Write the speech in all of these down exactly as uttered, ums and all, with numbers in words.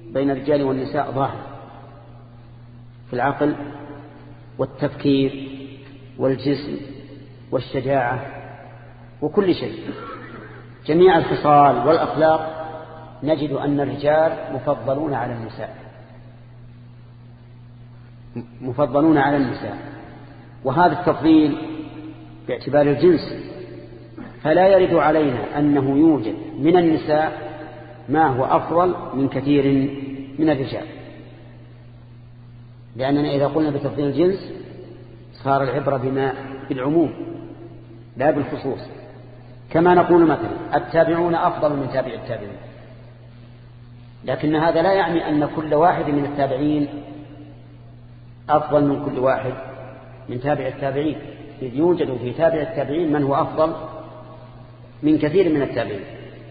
بين الرجال والنساء ظاهر في العقل والتفكير والجسم والشجاعة وكل شيء. جميع الخصال والأخلاق نجد أن الرجال مفضلون على النساء مفضلون على النساء وهذا التفضيل باعتبار الجنس، فلا يرد علينا أنه يوجد من النساء ما هو أفضل من كثير من الرجال، لأننا إذا قلنا بتفضيل الجنس صار العبرة بما بالعموم لا بالخصوص. كما نقول مثلا التابعون أفضل من تابع التابعين، لكن هذا لا يعني أن كل واحد من التابعين أفضل من كل واحد من تابع التابعين، إذ يوجد في تابع التابعين من هو أفضل من كثير من التابعين.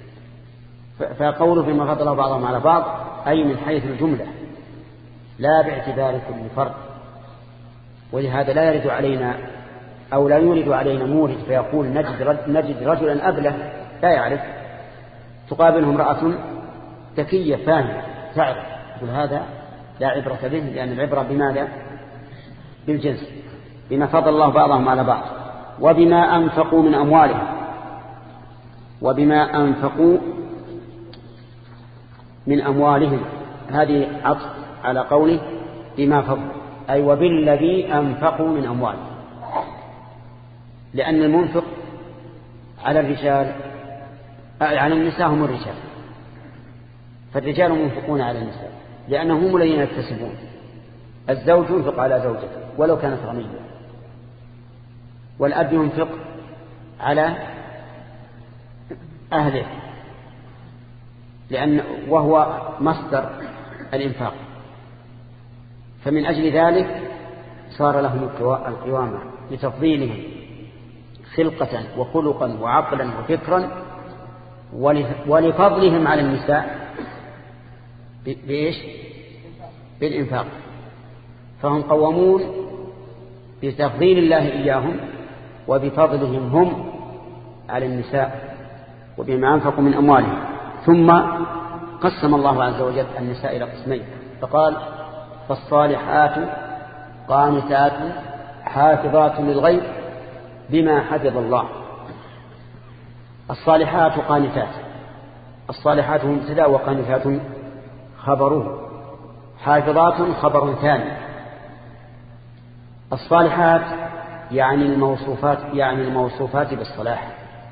فقوله فيما فضل بعضهم على بعض أي من حيث الجملة لا باعتبار كل فرد. ولهذا لا يرد علينا أو لا يورد علينا مورد فيقول نجد, نجد رجلا أبله لا يعرف، تقابله امرأة ذكية فاهمة تعرف، يقول هذا لا عبرة به، لأن العبرة بماذا؟ بالجنس، بما فضل الله بعضهم على بعض وبما أنفقوا من أموالهم. وبما أنفقوا من أموالهم هذه عطف على قوله بما فضل، أي وبالذي أنفقوا من أموالهم، لأن المنفق على الرجال على النساء هم الرجال، فالرجال منفقون على النساء لأنهم هم الذين يكتسبون. الزوج ينفق على زوجته ولو كانت غنية، والأب ينفق على أهله لأن وهو مصدر الإنفاق، فمن أجل ذلك صار لهم القوامة لتفضيلهم خلقة وخلقا وعقلا وفكرا، ولفضلهم على النساء بإيش؟ بالإنفاق. فهم قوامون بتفضيل الله إياهم وبفضلهم هم على النساء وبما أنفقوا من أموالهم. ثم قسم الله عز وجل النساء إلى قسمين، فقال فالصالحات قانتات حافظات للغيب بما حفظ الله. الصالحات قانتات، الصالحات مبتدأ وقانتات خبره، حافظات خبر ثاني. الصالحات يعني الموصوفات يعني الموصوفات بالصلاح،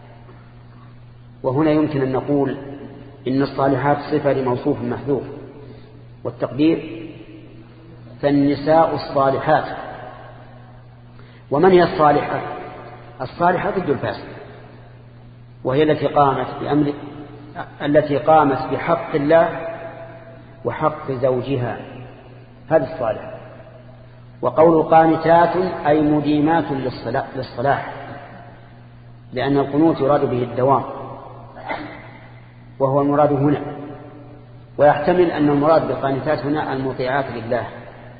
وهنا يمكن أن نقول إن الصالحات صفة لموصوف محذوف، والتقدير فالنساء الصالحات. ومن هي الصالحة؟ الصالحة ضد الفاسد، وهي التي قامت بأمر التي قامت بحق الله وحق زوجها، هذه الصالحة. وقول قانتات أي مديمات للصلاح، لأن القنوت يراد به الدوام وهو المراد هنا، ويحتمل أن المراد بالقانتات هنا المطيعات لله،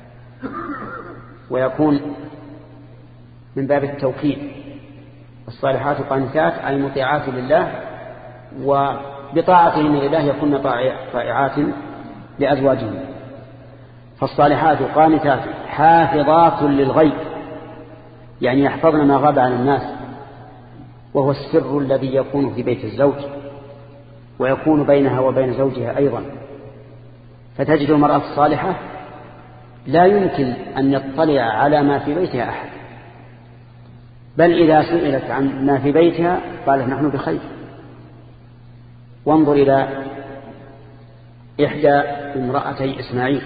ويكون من باب التوكيد. الصالحات قانتات أي مطيعات لله، وبطاعتهن لله يكون طائعات لأزواجهن. فالصالحات قانتات حافظات للغيب، يعني يحفظن ما غاب عن الناس، وهو السر الذي يكون في بيت الزوج ويكون بينها وبين زوجها أيضا. فتجد المرأة الصالحة لا يمكن أن يطلع على ما في بيتها أحد، بل إذا سئلت عن ما في بيتها قالت نحن بخير. وانظر إلى إحدى امرأتي إسماعيل،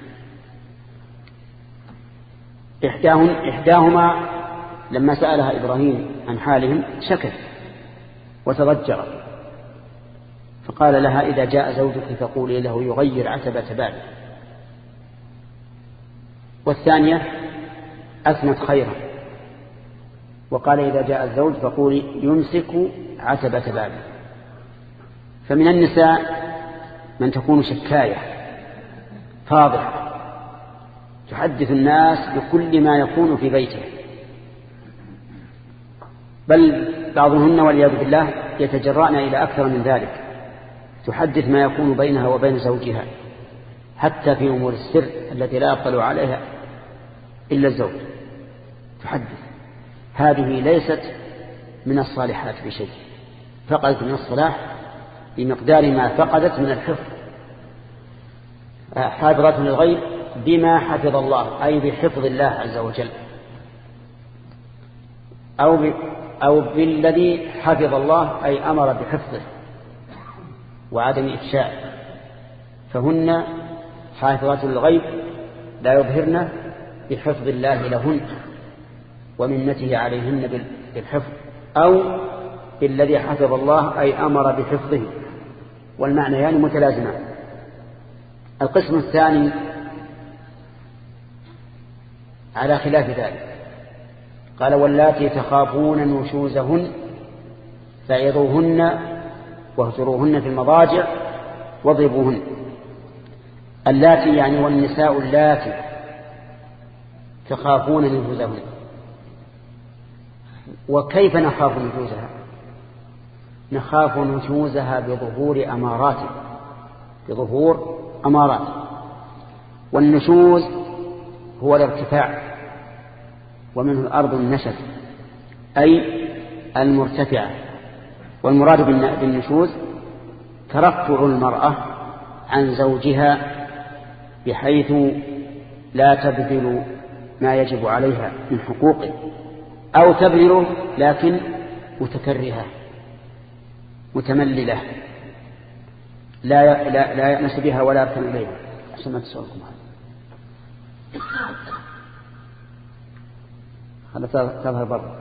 إحداهما لما سألها إبراهيم عن حالهم شكت وتضجرت، فقال لها إذا جاء زوجك فقولي له يغير عتبة باله. والثانية أثنت خيرا وقال إذا جاء الزوج فقولي يمسك عتبة باله. فمن النساء من تكون شكاية فاضحة تحدث الناس بكل ما يكون في بيته، بل بعضهن والعياذ بالله يتجرأن إلى أكثر من ذلك، تحدث ما يكون بينها وبين زوجها حتى في أمور السر التي لا يطلع عليها إلا الزوج تحدث. هذه ليست من الصالحات بشيء، فقدت من الصلاح بمقدار ما فقدت من الحفظ. حافظات للغيب بما حفظ الله، أي بحفظ الله عز وجل، أو, ب... أو بالذي حفظ الله، أي أمر بحفظه وعدم إفشاء. فهن حافظات للغيب لا يظهرن بحفظ الله لهن ومنته عليهن بالحفظ، أو بالذي حفظ الله أي أمر بحفظه، والمعنى يعني متلازمان. القسم الثاني على خلاف ذلك، قال واللاتي تخافون نشوزهن فعظوهن واهجروهن في المضاجع واضربوهن. اللاتي يعني والنساء اللاتي تخافون نشوزهن. وكيف نخاف نشوزها؟ نخاف نشوزها بظهور أمارات بظهور أمارات والنشوز هو الارتفاع، ومنه الأرض النشز أي المرتفعة. والمراد بالنشوز ترفع المرأة عن زوجها بحيث لا تبذل ما يجب عليها من حقوقه، أو تبذله لكن متكرهة متمللة لا لا لا يأنس بها ولا يركن إليها. عشان ما تسألكم هذا تظهر برا.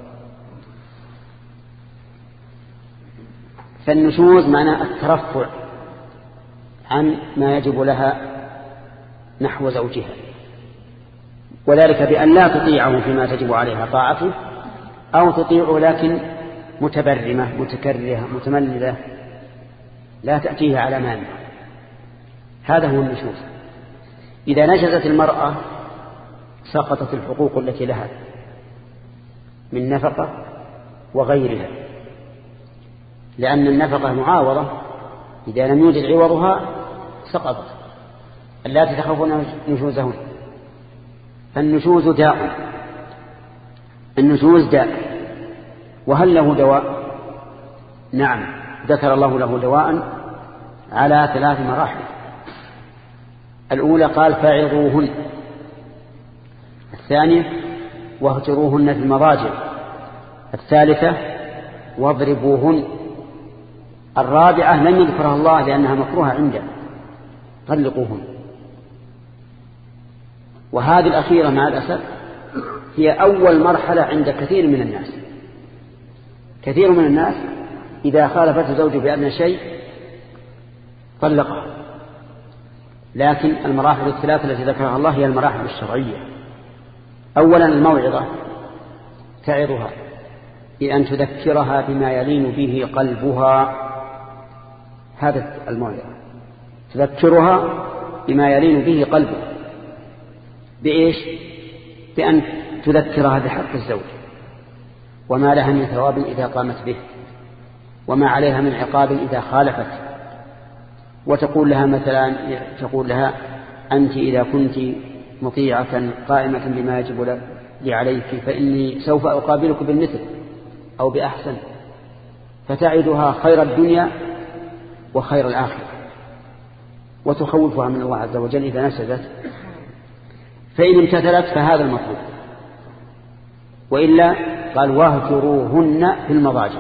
فالنشوز معناه الترفع عن ما يجب لها نحو زوجها، وذلك بأن لا تطيعه فيما تجب عليها طاعته، أو تطيعه لكن متبرمة متكرهة متمللة لا تأتيه على مانع. هذا هو النشوز. إذا نشزت المرأة سقطت الحقوق التي لها من نفقة وغيرها، لأن النفقة معاوضة، إذا لم يوجد عوضها سقطت. اللاتي تخافون نشوزهن. فالنشوز داء، النشوز داء. وهل له دواء؟ نعم، ذكر الله له دواء على ثلاث مراحل. الأولى قال فاعظوهن، الثانية واهجروهن في المضاجع، الثالثة واضربوهن، الرابعة لم يذكرها الله لأنها مكروهة عنده، طلقوهن. وهذه الأخيرة مع الأسف هي أول مرحلة عند كثير من الناس. كثير من الناس إذا خالفت زوجه بأدنى شيء طلقها. لكن المراحل الثلاثة التي ذكرها الله هي المراحل الشرعية. أولا الموعظة، تعظها بأن تذكرها بما يلين به قلبها. هذا الموعظة، تذكرها بما يلين به قلبها. بإيش؟ بأن تذكرها بحق الزوج وما لها من ثواب إذا قامت به، وما عليها من عقاب إذا خالفت. وتقول لها مثلا، تقول لها أنت إذا كنت مطيعة قائمة بما يجب لي عليك فإني سوف أقابلك بالمثل أو بأحسن، فتعدها خير الدنيا وخير الآخرة، وتخوفها من الله عز وجل إذا نشزت. فإن امتثلت فهذا المطلوب، وإلا قال واهجروهن في المضاجع.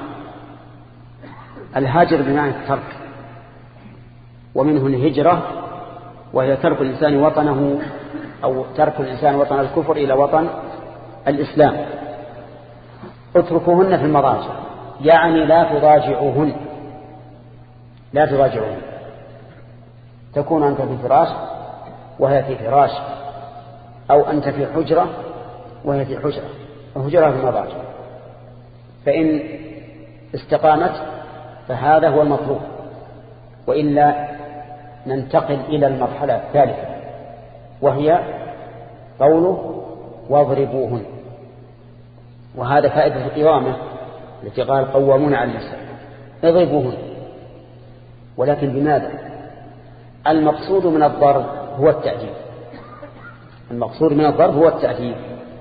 الهاجر بمعنى الترك، ومنه الهجرة وهي ترك الإنسان وطنه، أو ترك الإنسان وطن الكفر إلى وطن الإسلام. اتركوهن في المضاجع يعني لا تضاجعوهن، لا تضاجعوهن. تكون أنت في فراش وهي في فراش، أو أنت في حجرة وهي في حجرة، وهجرها في المضاجع. فإن استقامت فهذا هو المطلوب، وإلا ننتقل إلى المرحلة الثالثة وهي قوله واضربوهن. وهذا فائدة القوامة التي قال قوامون على النساء، اضربوهن. ولكن بماذا؟ المقصود من الضرب هو التأديب. المقصود من الضرب هو التأديب.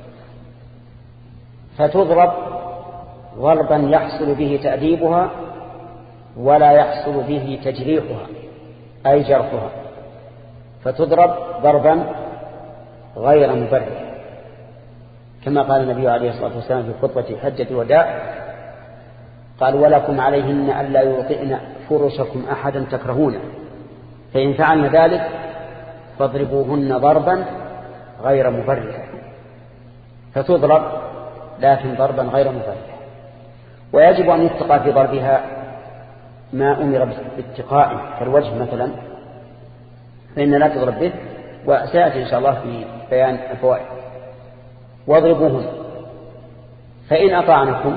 فتضرب ضربا يحصل به تأديبها ولا يحصل به تجريحها أي جرحها، فتضرب ضربا غير مبرح، كما قال النبي عليه الصلاة والسلام في خطبة حجة الوداع قال: ولكم عليهن ألا يوطئن فرشكم أحدا تكرهونه، فإن فعلن ذلك فاضربوهن ضربا غير مبرح. فتضرب لكن ضربا غير مبرح. ويجب أن يتقى في ضربها ما أمر باتقائه كالوجه مثلا، فإن لا تضرب به، وسيأتي إن شاء الله في بيان الفوائد. واضربوهن فإن أطعنكم،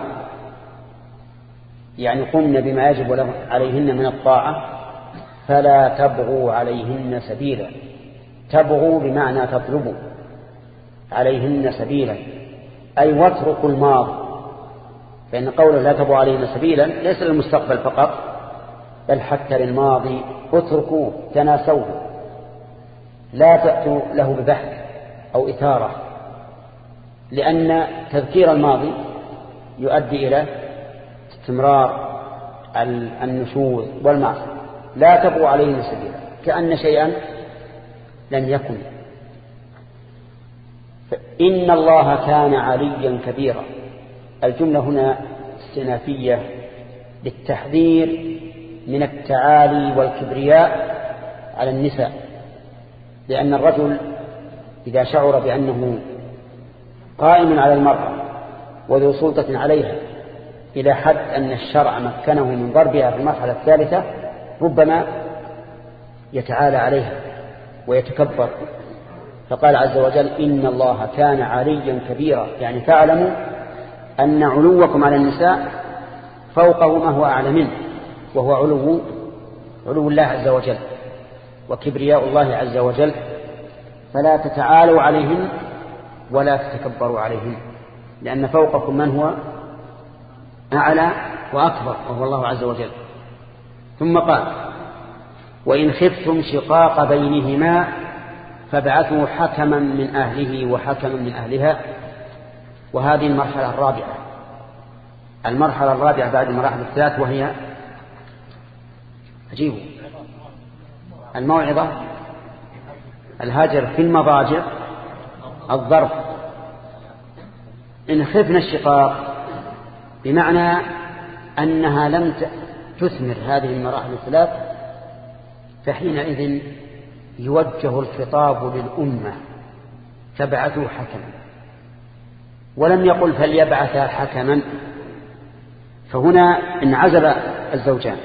يعني قمن بما يجب عليهن من الطاعة، فلا تبغوا عليهن سبيلا. تبغوا بمعنى تطلبوا عليهن سبيلا، أي واتركوا الماضي، فإن قوله لا تبغوا عليهن سبيلا ليس للمستقبل فقط بل حتى للماضي. اتركوه، تناسوه، لا تأتوا له ببحث أو إثارة، لأن تذكير الماضي يؤدي إلى استمرار النشوذ والمعصية. لا تبغوا عليهن سبيلا، كأن شيئا لم يكن. إن الله كان عليا كبيرا. الجملة هنا استئنافية للتحذير من التعالي والكبرياء على النساء، لأن الرجل إذا شعر بأنه قائم على المرأة وذو سلطة عليها إلى حد أن الشرع مكنه من ضربها في المرحلة الثالثة ربما يتعالى عليها ويتكبر. فقال عز وجل: إن الله كان عليا كبيرا، يعني فاعلموا أن علوكم على النساء فوقه ما هو أعلى منه، وهو علو علو الله عز وجل وكبرياء الله عز وجل، فلا تتعالوا عليهن ولا تتكبروا عليهن، لأن فوقكم من هو أعلى وأكبر وهو الله عز وجل. ثم قال: وإن خفتم شقاق بينهما فابعثوا حكما من أهله وحكما من أهلها. وهذه المرحلة الرابعة، المرحلة الرابعة بعد المراحل الثلاث، وهي عجيب الموعظة، الهجر في المضاجع، الضرب. إن خفنا الشقاق بمعنى أنها لم تثمر هذه المراحل الثلاث، فحينئذ يوجه الخطاب للأمة: فابعثوا حكما. ولم يقل فليبعثا حكما، فهنا انعزل الزوجان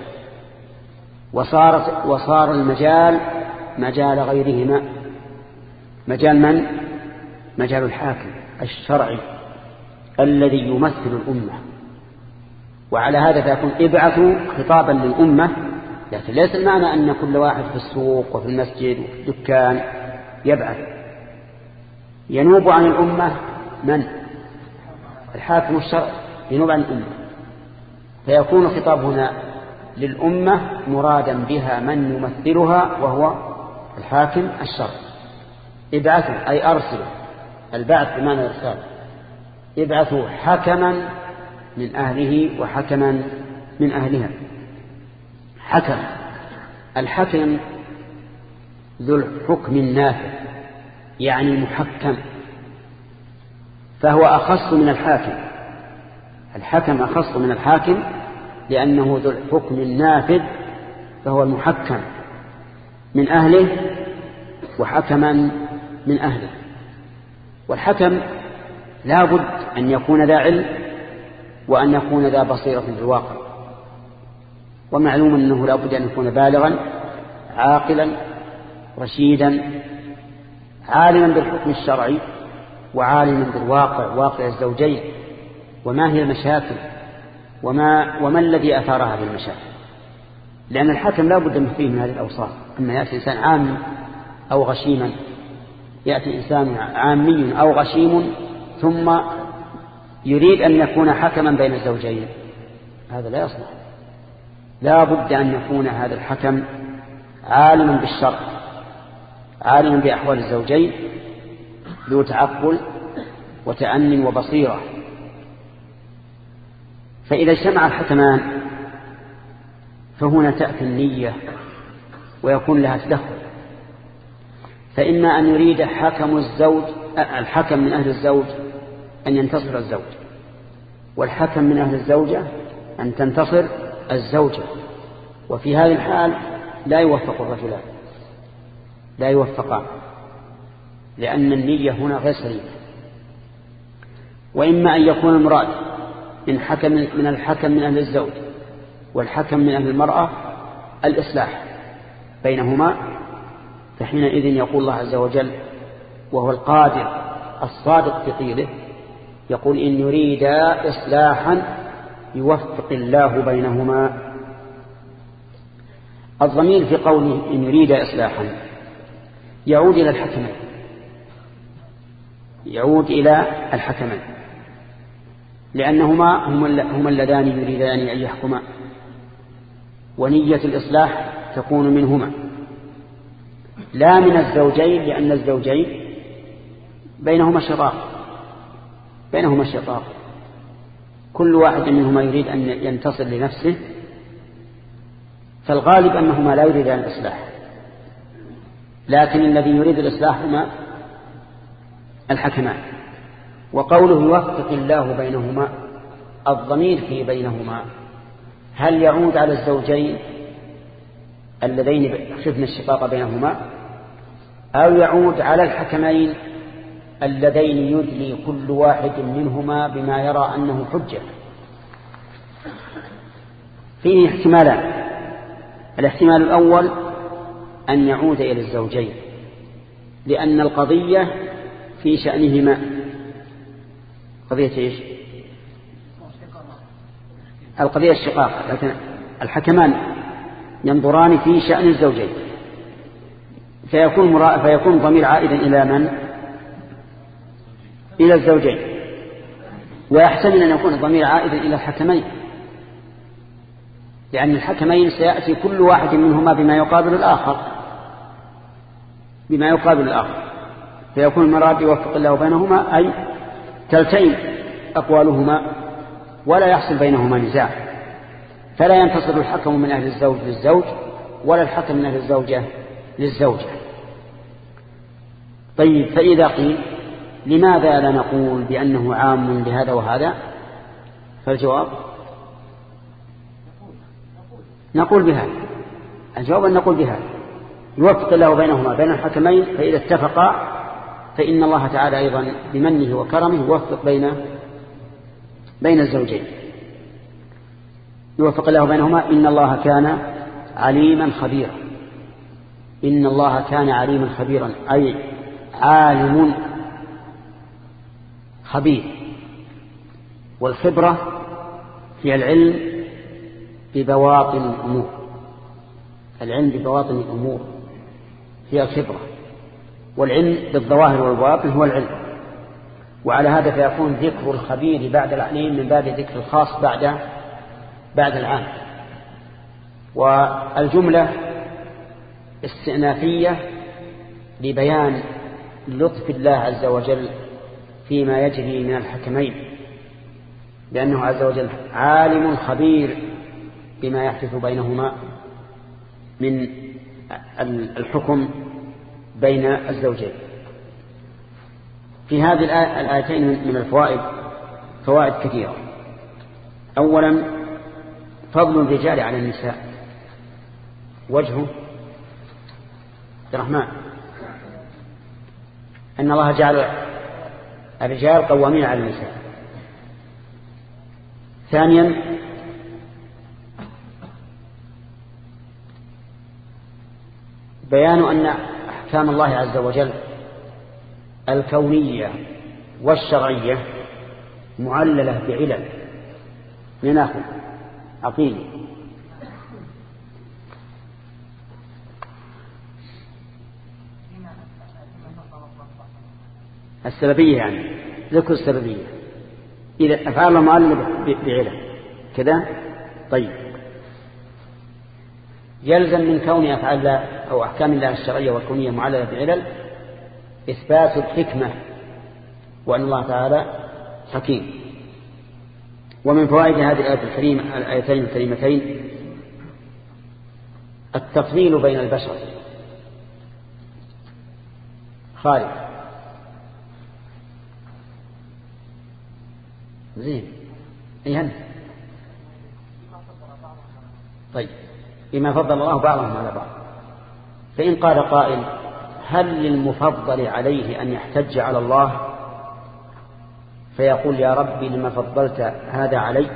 وصارت وصار المجال مجال غيرهما. مجال من؟ مجال الحاكم الشرعي الذي يمثل الأمة. وعلى هذا فيكون ابعثوا خطابا للأمة، لكن ليس المعنى أن كل واحد في السوق وفي المسجد وفي الدكان يبعث. ينوب عن الأمة من؟ الحاكم الشرعي ينوب عن الأمة، فيكون الخطاب هنا للأمة مرادا بها من يمثلها وهو الحاكم الشرعي. ابعثوا أي أرسلوا، البعث بمعنى الإرسال. ابعثوا حكما من أهله وحكما من أهلها. حكم، الحكم ذو الحكم النافذ، يعني المحكم، فهو أخص من الحاكم. الحكم أخص من الحاكم لأنه ذو الحكم النافذ، فهو المحكم من أهله وحكما من أهله. والحكم لا بد أن يكون ذا علم وأن يكون ذا بصيرة في الواقع، ومعلوم أنه لا بد أن يكون بالغا عاقلا رشيدا عالما بالحكم الشرعي وعالما بالواقع، واقع الزوجين، وما هي المشاكل وما, وما الذي أثار هذه المشاكل. لأن الحكم لا بد من فيه من هذه الأوصاف. أما يأتي إنسان عام أو غشيما، يأتي إنسان عامي أو غشيم ثم يريد أن يكون حكما بين الزوجين، هذا لا يصلح. لا بد أن يكون هذا الحكم عالما بالشرع عالم بأحوال الزوجين ذو تعقل وتأن وبصيرة. فإذا اجتمع الحكمان فهنا تأتي النية ويكون لها تدخل، فإما أن يريد حكم الزوج الحكم من أهل الزوج أن ينتصر الزوج، والحكم من أهل الزوجة أن تنتصر الزوجة، وفي هذه الحال لا يوفق الرجلان، لا يوفقان، لأن النية هنا غير سليمة. وإما أن يكون المراد من حكم من الحكم من أهل الزوج والحكم من أهل المرأة الإصلاح بينهما، فحينئذ يقول الله عز وجل وهو القادر الصادق في قيله، يقول إن يريد إصلاحا يوفق الله بينهما. الضمير في قوله إن يريد إصلاحا يعود إلى الحكمين، يعود إلى الحكمين لأنهما هما اللذان يريدان أن يحكما، ونية الإصلاح تكون منهما لا من الزوجين، لأن الزوجين بينهما شقاق بينهما شقاق كل واحد منهما يريد أن ينتصر لنفسه، فالغالب أنهما لا يريدان الإصلاح، لكن الذي يريد الإصلاح هما الحكمان. وقوله يوفق الله بينهما، الضمير في بينهما هل يعود على الزوجين اللذين خفنا الشقاق بينهما، أو يعود على الحكمين اللذين يدلي كل واحد منهما بما يرى أنه حجة؟ فيه احتمالان. الاحتمال الأول أن يعود إلى الزوجين، لأن القضية في شأنهما قضية إيش؟ القضية الشقاق، لكن الحكمان ينظران في شأن الزوجين، فيكون مرا... فيكون ضمير عائدا إلى من؟ إلى الزوجين. ويحتمل أن يكون الضمير عائدا إلى الحكمين، لأن الحكمين سيأتي كل واحد منهما بما يقابل الآخر بما يقابل الآخر فيكون المراد يوفق الله بينهما، أي تلتئم أقوالهما ولا يحصل بينهما نزاع، فلا ينتصر الحكم من أهل الزوج للزوج ولا الحكم من أهل الزوجة للزوجة. طيب، فإذا قيل لماذا لا نقول بأنه عام لهذا وهذا؟ فالجواب نقول بهذا الجواب أن نقول بهذا يوفق الله بينهما بين الحكمين، فإذا اتفقا فإن الله تعالى أيضا بمنه وكرمه يوفق بين بين الزوجين، يوفق الله بينهما. إن الله كان عليما خبيرا، إن الله كان عليما خبيرا، أي عالم خبير. والخبرة هي العلم ببواطن الأمور، العلم ببواطن الأمور هي الخبرة، والعلم بالظواهر والبواطن هو العلم. وعلى هذا فيكون ذكر الخبير بعد العليم من باب ذكر الخاص بعد بعد العام. والجملة استئنافية لبيان لطف الله عز وجل فيما يجري من الحكمين، لأنه عز وجل عالم خبير بما يحدث بينهما من الحكم بين الزوجين. في هذه الآيتين من الفوائد فوائد كثيرة. أولا، فضل الرجال على النساء. وجهه الرحمن أن الله جعل الرجال قوامين على النساء. ثانيا، بيان أن أحكام الله عز وجل الكونية والشرعية معللة بعلل. لنأخذ عقيل السببية، يعني ذكر السببية إذا أفعال الله معللة بعلل كذا. طيب، يلزم من كون أفعال الله أو أحكام الله الشرعية والكونية معللة بعلل إثبات الحكمة وأن الله تعالى حكيم. ومن فوائد هذه الآية الكريمة الآيتين الكريمتين التفضيل بين البشر. خالد زين أيهن طيب بما فضل الله بعضهم على بعض. فإن قال قائل هل للمفضل عليه أن يحتج على الله فيقول يا ربي لما فضلت هذا علي؟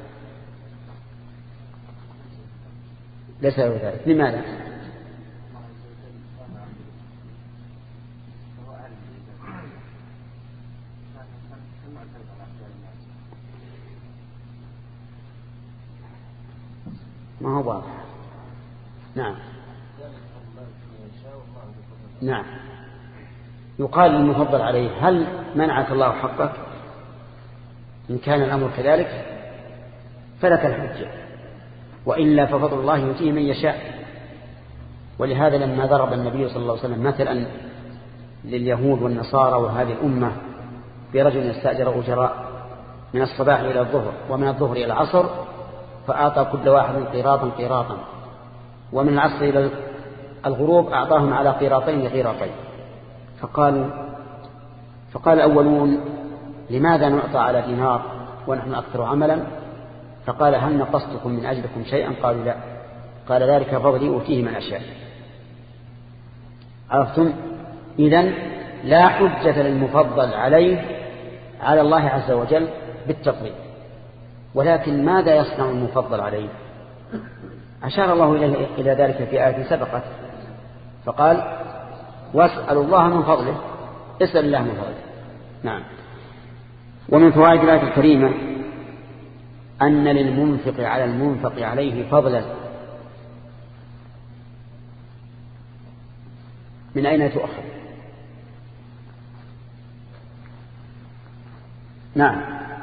ليس له ذلك. لماذا؟ ما هو واضح. نعم نعم يقال للمفضل عليه هل منعك الله حقك؟ إن كان الأمر كذلك فلك الحجة، وإلا ففضل الله يؤتيه من يشاء. ولهذا لما ضرب النبي صلى الله عليه وسلم مثلا لليهود والنصارى وهذه الأمة برجل يستأجر أجراء من الصباح إلى الظهر ومن الظهر إلى العصر فأعطى كل واحد قيراطا قيراطا، ومن العصر إلى الغروب أعطاهم على قيراطين قيراطين. فقالوا فقال الأولون لماذا نعطى على دينار ونحن أكثر عملا؟ فقال هل نقصتكم من أجلكم شيئا؟ قالوا لا. قال ذلك فضلي أوتيه من أشاء. عرفتم؟ إذن لا حجة للمفضل عليه على الله عز وجل بالتفضيل. ولكن ماذا يصنع المفضل عليه؟ أشار الله إلى ذلك في آية سبقت فقال واسألوا الله من فضله. اسأل الله من فضله. نعم. ومن فوائد الآية الكريمة أن للمنفق على المنفق عليه فضلا. من أين تؤخذ؟ نعم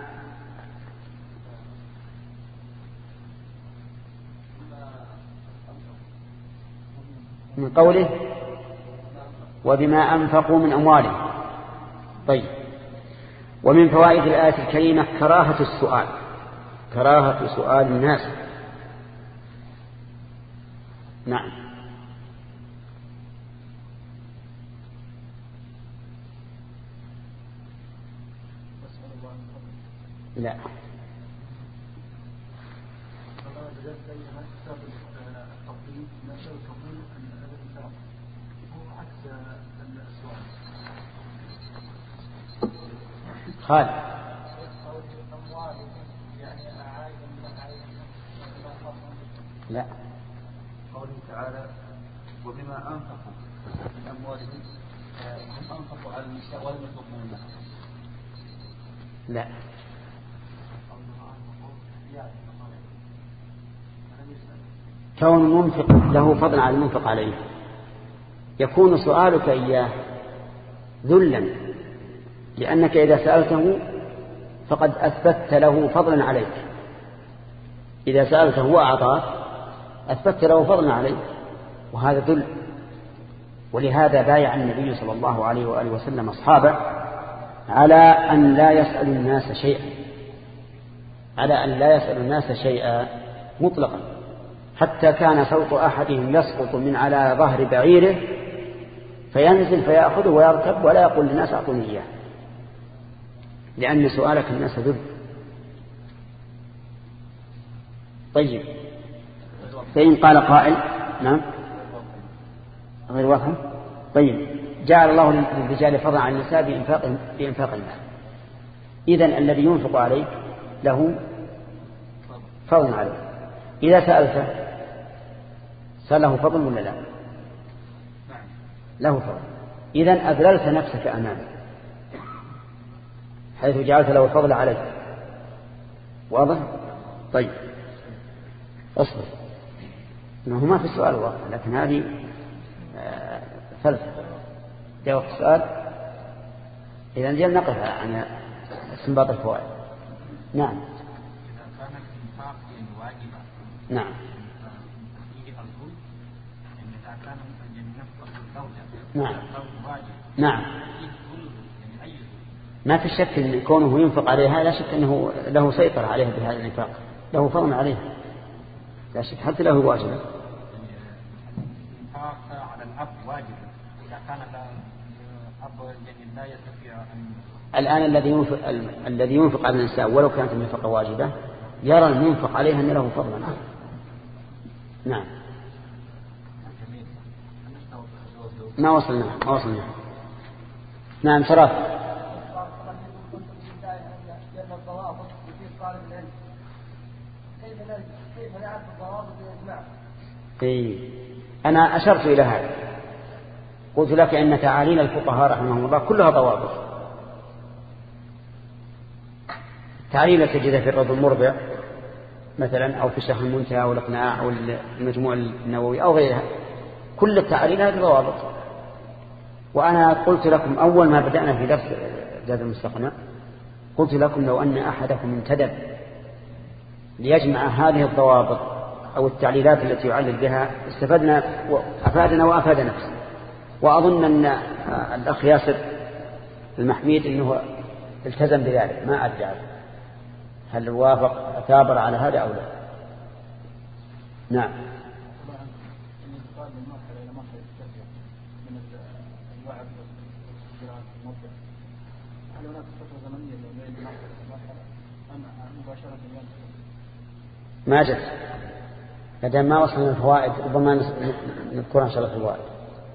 من قوله وبما أنفقوا من أموالهم. طيب. ومن فوائد الآية الكريمة كراهة السؤال، كراهة سؤال الناس. نعم لا خالد لا قوله تعالى وبما أنفقوا من أموالهم هم أنفقوا على النساء ولم يطلبوا منها. لا كون المنفق له فضل على المنفق عليه يكون سؤالك إياه ذلا، لأنك إذا سألته فقد أثبت له فضلا عليك. إذا سألته وأعطاك أثبت له فضلا عليك، وهذا ذل. ولهذا بايع النبي صلى الله عليه وآله وسلم أصحابه على أن لا يسأل الناس شيئا، على أن لا يسأل الناس شيئا مطلقا، حتى كان صوت أحدهم يسقط من على ظهر بعيره فينزل فيأخذه ويركب ولا يقول للناس أعطوني إياه، لأن سؤالك الناس ذل. طيب. فإن قال قائل نعم غير واضح. طيب. جعل الله للرجال فضلا عن النساء بإنفاق بإنفاق المال. إذن الذي ينفق عليك له فضل عليه. إذا سألته سأل له فضل ولا لا؟ له فضل. إذن أذللت نفسك أمامه حيث جعلت له فضل عليك. واضح؟ طيب أصبر، إنه ما في السؤال واضح، لكن هذه فلسفة. جاء وقت السؤال إذا نجل نقف عن استنباط الفوائد. نعم. نعم. نعم نعم ما في شك أن كونه ينفق عليها لا شك أنه له سيطرة عليها بهذا الإنفاق، له فضل عليها لا شك حتى له واجب. الإنفاق على الأب واجب إذا كان الأب لا يستطيع أن الآن الذي ينفق الذي ينفق على النساء ولو كانت النفقة واجبة يرى المنفق عليها أن له فضلا. نعم ما وصلنا ما وصلنا نعم شرف. إيه. أنا أشرت إلى هذا، قلت لك إن تعاليل الفقهاء رحمهم الله كلها ضوابط. تعاليل تجد في الرد المربع مثلا أو في شرح المنتهى أو الإقناع أو المجموع النووي أو غيرها، كل التعاليل هذه ضوابط. وأنا قلت لكم أول ما بدأنا في درس زاد المستقنع قلت لكم لو أن أحدكم انتدب ليجمع هذه الضوابط أو التعليلات التي يعلل بها استفدنا وأفادنا وأفاد نفسه. وأظن أن الأخ ياسر المحميد أنه التزم بذلك، ما أدري هل وافق ثابر على هذا أو لا. نعم ما جت لدينا ما وصلنا الفوائد، ربما نذكرها إن شاء الله في الفوائد.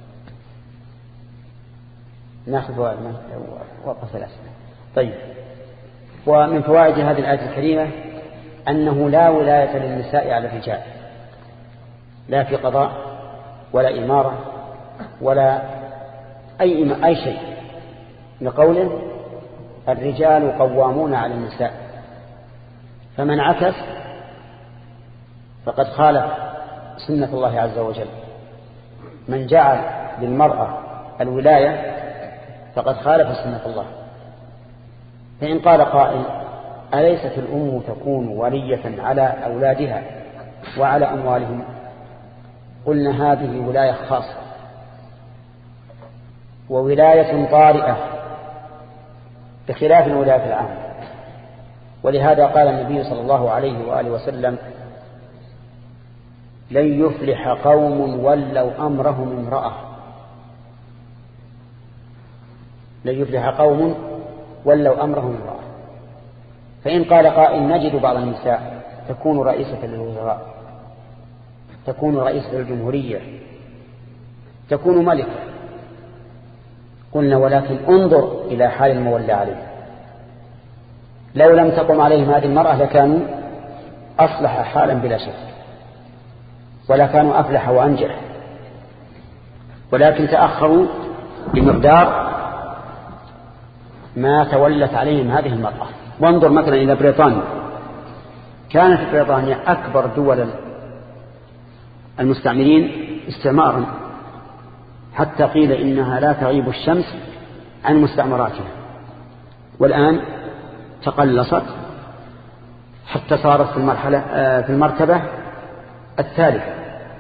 ناخذ فوائد وقف الأسئلة. طيب، ومن فوائد هذه الآية الكريمة أنه لا ولاية للنساء على الرجال، لا في قضاء ولا إمارة ولا أي أي شيء، لقوله الرجال قوامون على النساء. فمن عكس فقد خالف سنة الله عز وجل. من جعل للمرأة الولاية فقد خالف سنة الله. فإن قال قائل أليست الأم تكون ولية على أولادها وعلى أموالهم؟ قلنا هذه ولاية خاصة وولاية طارئة بخلاف الولاية العامة. ولهذا قال النبي صلى الله عليه وآله وسلم لن يفلح قوم ولوا أمرهم امرأة. لن يفلح قوم ولوا أمرهم امرأة. فإن قال قائل نجد بعض النساء تكون رئيسة للوزراء، تكون رئيسة للجمهورية، تكون ملكة، قلنا ولكن انظر إلى حال المولى عليه. لو لم تقم عليهم هذه المرأة لكانوا أصلح حالا بلا شك، ولا كانوا أفلح وأنجح، ولكن تأخروا بمقدار ما تولت عليهم هذه المرأة. وانظر مثلا إلى بريطانيا، كانت بريطانيا أكبر دول المستعمرين استعمارا، حتى قيل إنها لا تغيب الشمس عن مستعمراتها، والآن تقلصت حتى صارت في المرحلة في المرتبة الثالثة.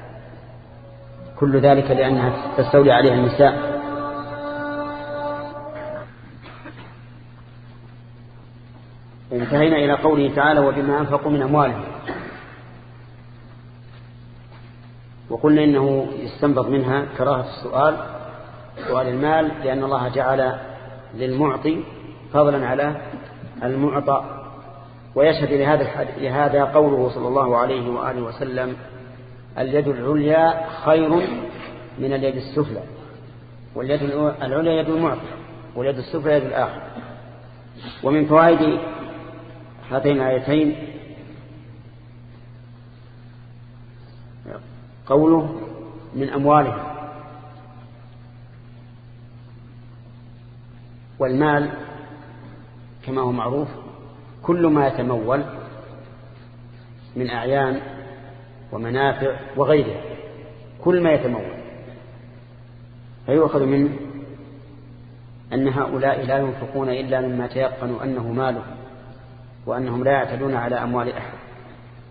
كل ذلك لأنها تستولي عليها النساء. انتهينا إلى قوله تعالى وبما أنفقوا من أموالهم، وقلنا إنه يستنبط منها كراهة السؤال سؤال المال، لأن الله جعل للمعطي فضلا على المعطى. ويشهد لهذا لهذا قوله صلى الله عليه وآله وسلم اليد العليا خير من اليد السفلى، واليد العليا يد المعطي واليد السفلى يد الآخر. ومن فوائد هاتين الآيتين قوله من أموالهم، والمال كما هو معروف كل ما يتمول من أعيان ومنافع وغيرها، كل ما يتمول. فيؤخذ منه أن هؤلاء لا ينفقون إلا مما تيقنوا أنه ماله، وأنهم لا يعتدون على أموال أحد.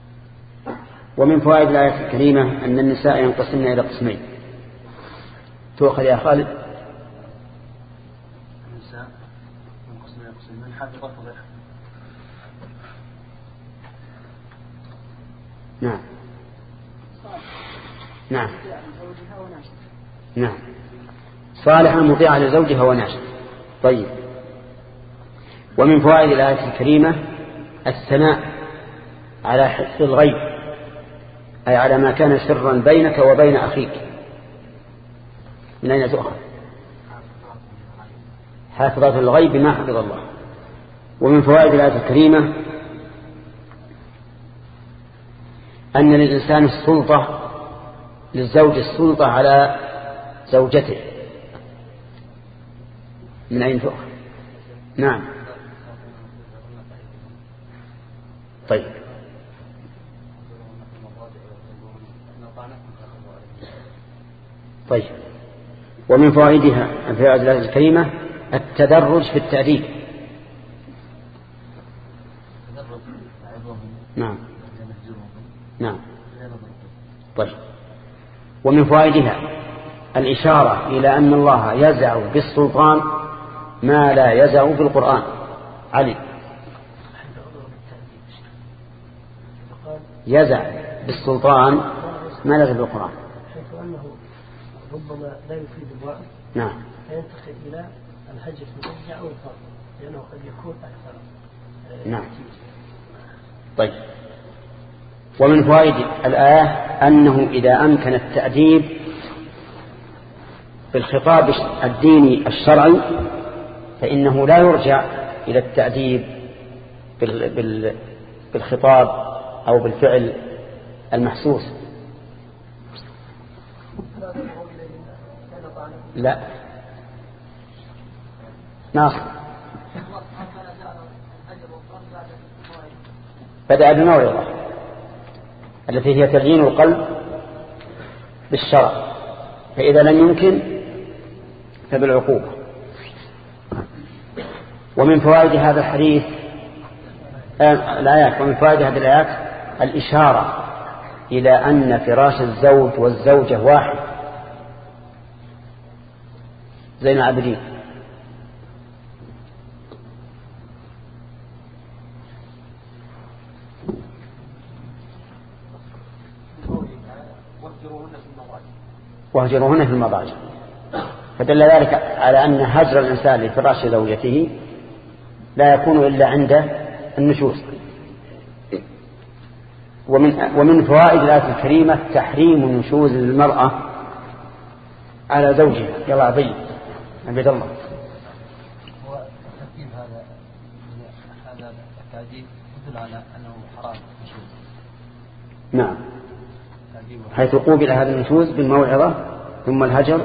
ومن فوائد الآية الكريمة أن النساء ينقسمن إلى قسمين: تؤخذ يا خالد. النساء من قسم يقسم من حافظات وغيرها. نعم نعم نعم صالحة مطيعة لزوجها وناشد. طيب. ومن فوائد الآية الكريمة الثناء على حفظ الغيب، أي على ما كان سرا بينك وبين أخيك. من أين تؤخذ؟ حافظات الغيب ما حفظ الله. ومن فوائد الآية الكريمة أن للإنسان السلطة، للزوج السلطة على زوجته. من أين تؤخذ؟ نعم. طيب. طيب. ومن فوائدها في هذه الآية الكريمة التدرج في التأديب. نعم نعم. طيب. ومن فوائدها الإشارة إلى أن الله يزع بالسلطان ما لا يزع بالقرآن. علي. يزع بالسلطان ما لا يزع بالقرآن، حيث أنه ربما لا يفيد الوعظ. نعم. فينتقل إلى الهجر المشجع أو الفرض، لأنه قد يكون أكثر. نعم. طيب. ومن فوائد الآية أنه إذا أمكن التأديب بالخطاب الديني الشرعي فإنه لا يرجع إلى التأديب بالخطاب أو بالفعل المحسوس. لا. ناصر. بدأ بموعظة التي هي تليين القلب بالشرع، فإذا لم يمكن فبالعقوبة. ومن فوائد هذا الحديث الآيات ومن فوائد هذه الآيات الإشارة إلى أن فراش الزوج والزوجة واحد. زين العابدين. واهجروهن في المضاجع، فدل ذلك على أن هجر الإنسان لفراش زوجته لا يكون إلا عند النشوز. ومن ومن فوائد الآية الكريمة تحريم نشوز المرأة على زوجها. يلا عبيد عبيد الله. هو ترتيب هذا هذا التعذيب يدل على أنه حرام النشوز. نعم. حيث قوبل هذا النشوز بالموعظة ثم الهجر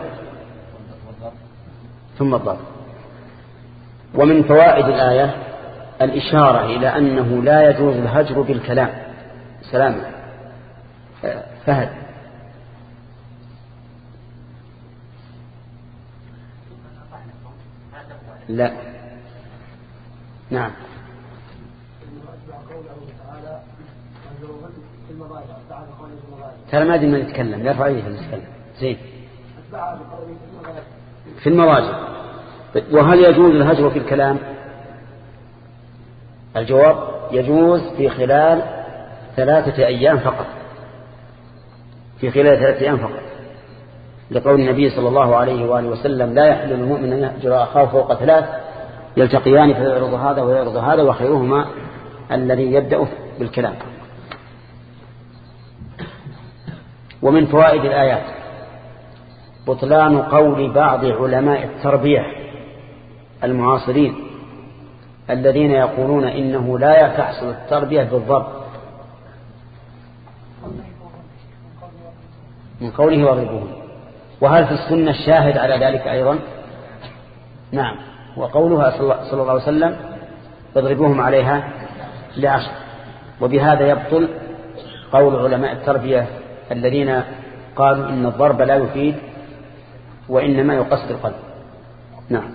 ثم الضرب. ومن فوائد الآية الإشارة إلى أنه لا يجوز الهجر بالكلام. سلام فهد. لا. نعم. ترى ما أدري من يتكلم، لا فعليه نتكلم زين. في المواجع. وهل يجوز الهجر في الكلام؟ الجواب يجوز في خلال ثلاثة أيام فقط، في خلال ثلاثة أيام فقط، لقول النبي صلى الله عليه وآله وسلم لا يحل المؤمن أن يهجر أخاه فوق ثلاث يلتقيان فيعرض هذا ويعرض هذا وخيرهما الذي يبدأ بالكلام. ومن فوائد الآيات بطلان قول بعض علماء التربية المعاصرين الذين يقولون إنه لا تحصل التربية بالضرب، من قوله واضربوهن. وهل في السنة الشاهد على ذلك أيضا؟ نعم. وقولها صلى الله عليه وسلم اضربوهم عليها لعشر. وبهذا يبطل قول علماء التربية الذين قالوا إن الضرب لا يفيد وإنما يقصد القلب. نعم.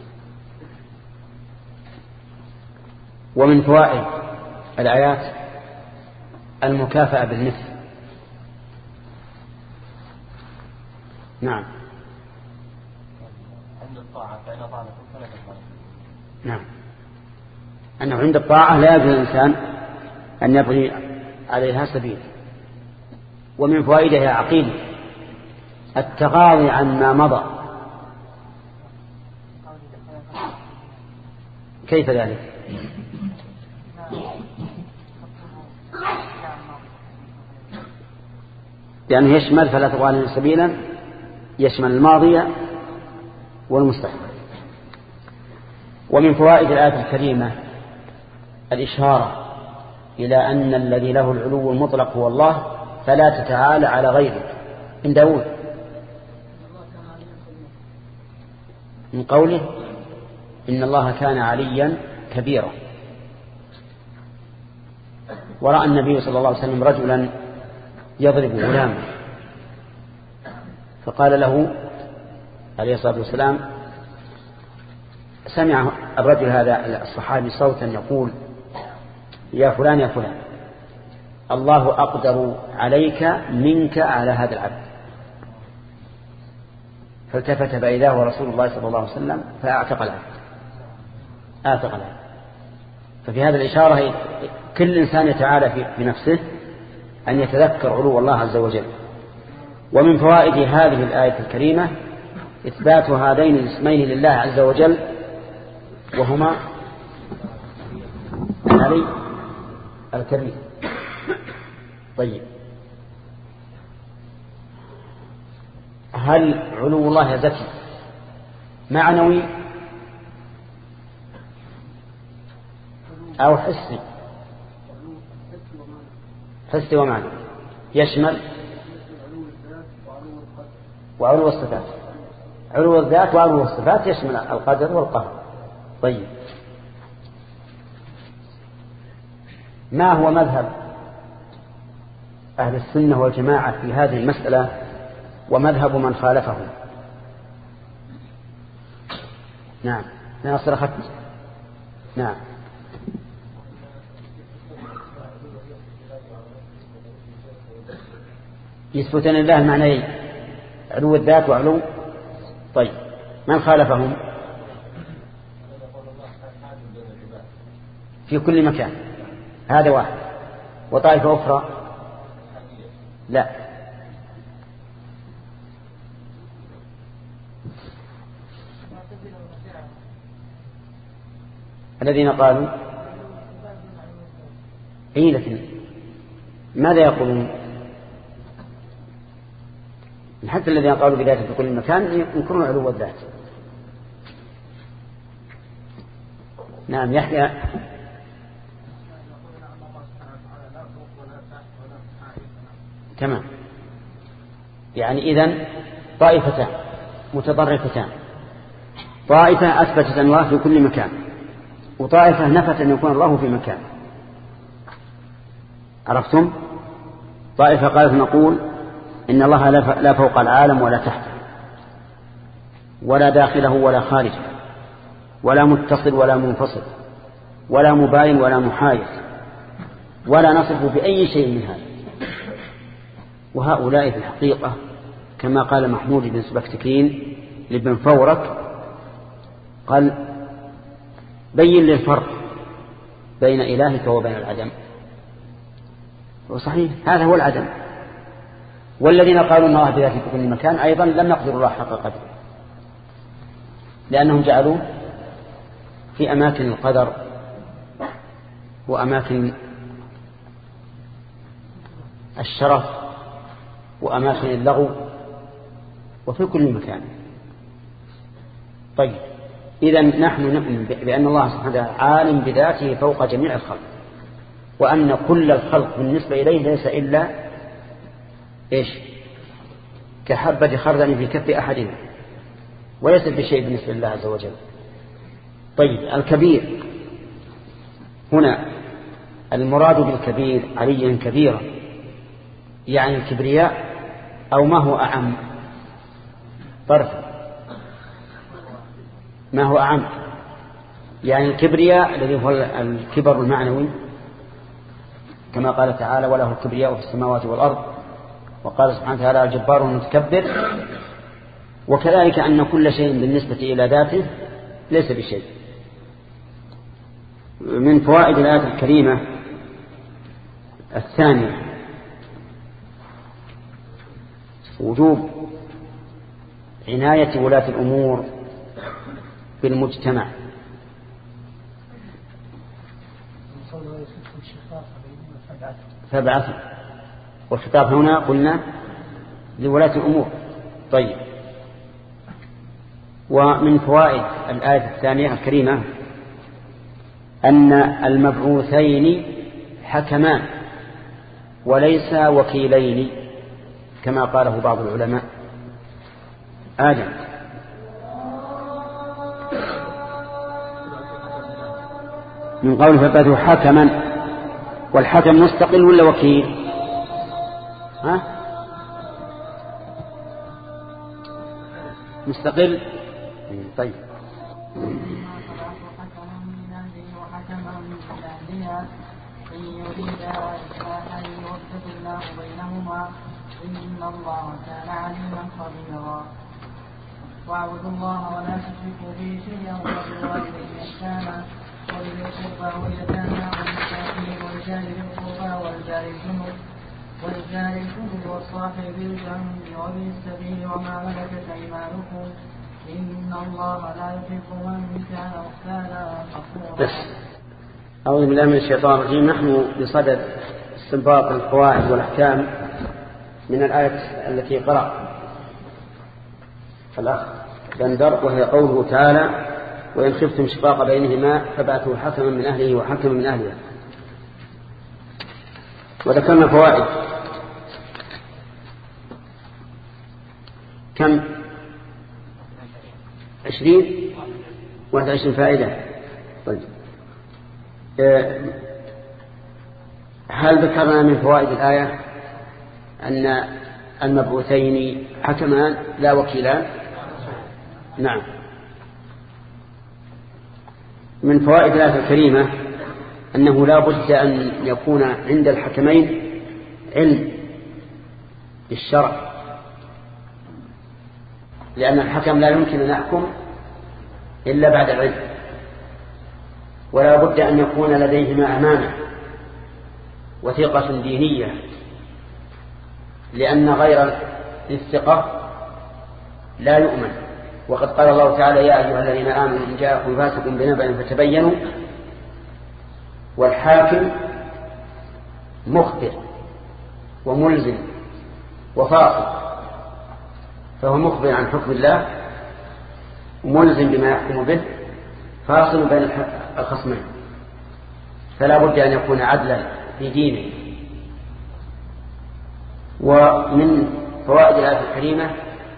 ومن فوائد الآيات المكافأة بالمثل. نعم. عند الطاعة فإن أطعنكم فلا تكفروا. نعم، أنه عند الطاعة لا يجوز الإنسان أن يبغي عليها سبيل. ومن فوائدها عقيدة التغاضي عن ما مضى. كيف ذلك؟ لأنه يشمل فلا تغالين سبيلا، يشمل الماضي والمستقبل. ومن فوائد الآية الكريمة الإشارة إلى أن الذي له العلو المطلق هو الله، فلا تتعالى على غيره. من داود من قوله إن الله كان عليا كبيرا. ورأى النبي صلى الله عليه وسلم رجلا يضرب غلاما فقال له عليه الصلاة والسلام، سمع الرجل هذا الصحابي صوتا يقول يا فلان يا فلان الله أقدر عليك منك على هذا العبد. فالتفت فإذا هو رسول الله صلى الله عليه وسلم فأعتق العبد أعتق العبد. ففي هذا الإشارة كل إنسان يتعالى في نفسه أن يتذكر علو الله عز وجل. ومن فوائد هذه الآية الكريمة إثبات هذين الاسمين لله عز وجل، وهما العلي الكبير. طيب، هل علو الله ذاتي معنوي أو حسي؟ حسي ومعنوي، يشمل وعلو الصفات. علو الذات وعلو الصفات يشمل القدر والقهر. طيب، ما هو مذهب أهل السنة والجماعة في هذه المسألة ومذهب من خالفه؟ نعم ناصر أخذت. نعم يثبتون لله معنيين، علو الذات وعلو. طيب، من خالفهم؟ في كل مكان، هذا واحد. وطائفة أخرى لا. الذين قالوا اي لكن ماذا يقولون؟ حتى الذين قالوا بذاته في كل مكان ينكرون علو الذات. نعم يحيى. تمام، يعني إذن طائفتان متطرفتان، طائفة أثبتت أن الله في كل مكان، وطائفة نفت أن يكون الله في مكان. عرفتم؟ طائفة قالت نقول إن الله لا فوق العالم ولا تحته، ولا داخله ولا خارجه، ولا متصل ولا منفصل، ولا مباين ولا محايد، ولا نصف بأي شيء من هذا. وهؤلاء في الحقيقة كما قال محمود بن سبكتكين لابن فورك قال بين للفرق بين إلهك وبين العدم. وصحيح هذا هو العدم. والذين قالوا أن الله بذاته في كل مكان أيضا لم يقدروا الله حق قدره، لأنهم جعلوا في أماكن القدر وأماكن الشرف وأماكن اللغو وفي كل مكان. طيب، إذن نحن نؤمن بأن الله سبحانه وتعالى عالم بذاته فوق جميع الخلق، وأن كل الخلق بالنسبة إليه ليس إلا إيش؟ كحبة خردل في كف أحدنا، وليس بشيء بالنسبة لله عز وجل. طيب، الكبير هنا المراد بالكبير عليا كبيرا يعني الكبرياء أو ما هو أعم؟ طرف ما هو أعم؟ يعني الكبرياء الذي هو الكبر المعنوي كما قال تعالى وله الكبرياء في السماوات والأرض، وقال سبحانه وتعالى الجبار المتكبر، وكذلك أن كل شيء بالنسبة إلى ذاته ليس بشيء. من فوائد الآية الكريمة الثانية وجوب عناية ولاة الأمور بالمجتمع. فابعثوا، والخطاب هنا قلنا لولاة الأمور. طيب، ومن فوائد الآية الثانية الكريمة أن المبعوثين حكمان وليس وكيلين كما قاله بعض العلماء. آدم من قوله فبعثوا حكما، والحكم مستقل ولا وكيل؟ ها؟ مستقل. طيب، إن يريدا إصلاحا يوفق الله بينهما إن الله كان عليما خبيرا. واعبدوا الله ولا تشركوا به شيئا وبالوالدين إحسانا وذي القربى واليتامى والمساكين والجار ذي القربى والجار الجنب والجار الجنب والصاحب بالجنب وابن السبيل وما ملكت أيمانكم إن الله لا يحب من كان مختالا فخورا. أعوذ بالله من الشيطان الرجيم. نحن بصدد استنباط القواعد والأحكام من الآية التي قرأ الأخ بندر، وهي قوله تعالى وإن خفتم شقاق بينهما فبعثوا حكما من أهله وحكما من أهلها. وذكرنا فوائد كم؟ عشرين واحد عشرين فائدة. طيب، هل ذكرنا من فوائد الآية أن المبعوثين حكمان لا وكيلان؟ نعم. من فوائد الآية الكريمة أنه لا بد أن يكون عند الحكمين علم بالشرع، لأن الحكم لا يمكن أن يحكم إلا بعد العلم، ولا بد أن يكون لديهما أمانة وثقة دينية، لأن غير الثقة لا يؤمن. وقد قال الله تعالى يا أيها الذين آمنوا إن جاءكم فاسق بنبأ فتبينوا. والحاكم مخبر وملزم وفاصل، فهو مخبر عن حكم الله ملزم بما يحكم به، فاصل بين الخصمين، فلا بد أن يكون عدلا في دينه. ومن فوائد الآية الكريمة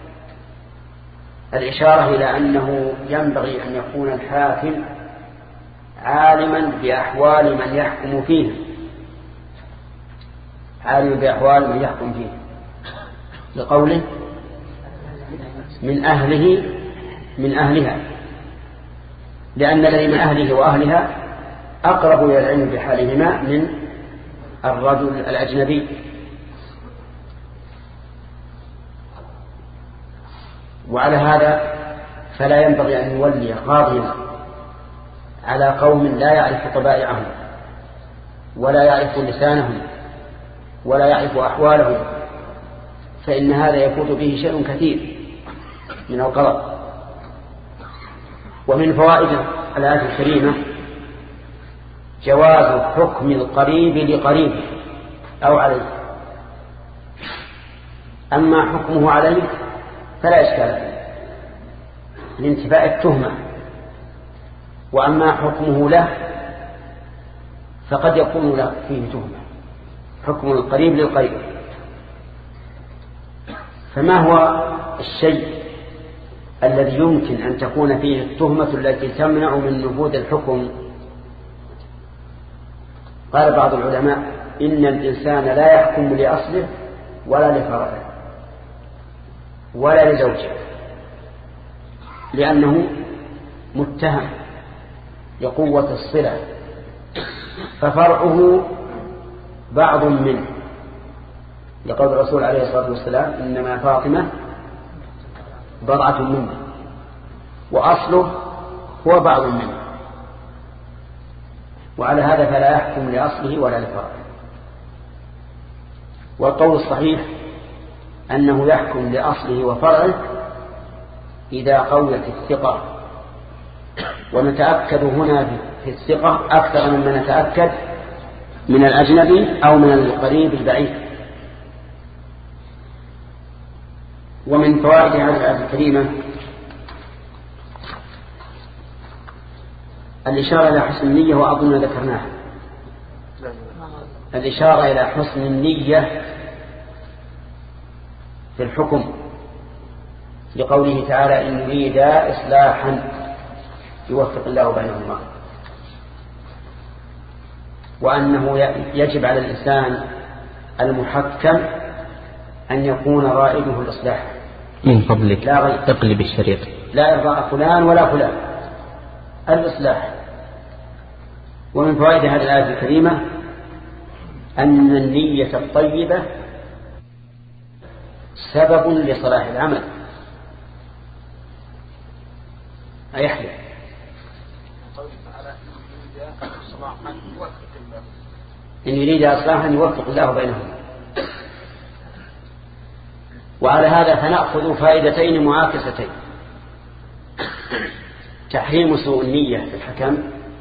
الإشارة إلى أنه ينبغي أن يكون الحاكم عالما بأحوال من يحكم فيه، عالما بأحوال من يحكم فيه، لقوله من أهله من أهلها، لأن الذي من أهله وأهلها أقرب إلى العلم بحالهما من الرجل الأجنبي. وعلى هذا فلا ينبغي أن يولي قاضيا على قوم لا يعرف طبائعهم ولا يعرف لسانهم ولا يعرف أحوالهم، فإن هذا يفوت به شيء كثير من القضاء. ومن فوائد الآية الكريمة جواز حكم القريب لقريبه أو عليه. أما حكمه عليه فلا إشكال فيه لانتفاء التهمة، وأما حكمه له فقد يكون له فيه تهمة، حكم القريب للقريب. فما هو الشيء الذي يمكن أن تكون فيه التهمة التي تمنع من نفوذ الحكم؟ قال بعض العلماء إن الإنسان لا يحكم لأصله ولا لفرعه ولا لزوجه، لأنه متهم لقوة الصلة، ففرعه بعض منه، لقول الرسول عليه الصلاة والسلام إنما فاطمة بضعة منه، وأصله هو بعض منه، وعلى هذا فلا يحكم لأصله ولا لفرعه. والقول الصحيح أنه يحكم لأصله وفرعه إذا قويت الثقة، ونتأكد هنا في الثقة أكثر مما نتأكد من الأجنبي أو من القريب البعيد. ومن فوائد هذه الآية الكريمة الإشارة إلى حسن النية، وأظن ذكرناها، الإشارة إلى حسن النية في الحكم لقوله تعالى إن يريد إصلاحا يوفق الله بينهما، وأنه يجب على الإنسان المحكم أن يكون رائده الإصلاح من فضلك تقلب الشريط، لا يرضى فلان ولا فلان، الإصلاح. ومن فوائد هذه الآية الكريمة أن النية الطيبة سبب لصلاح العمل. أيحلف إن يريد إصلاحا يوفق الله بينهم. وعلى هذا فنأخذ فائدتين معاكستين: تحريم سوء النية في الحكم،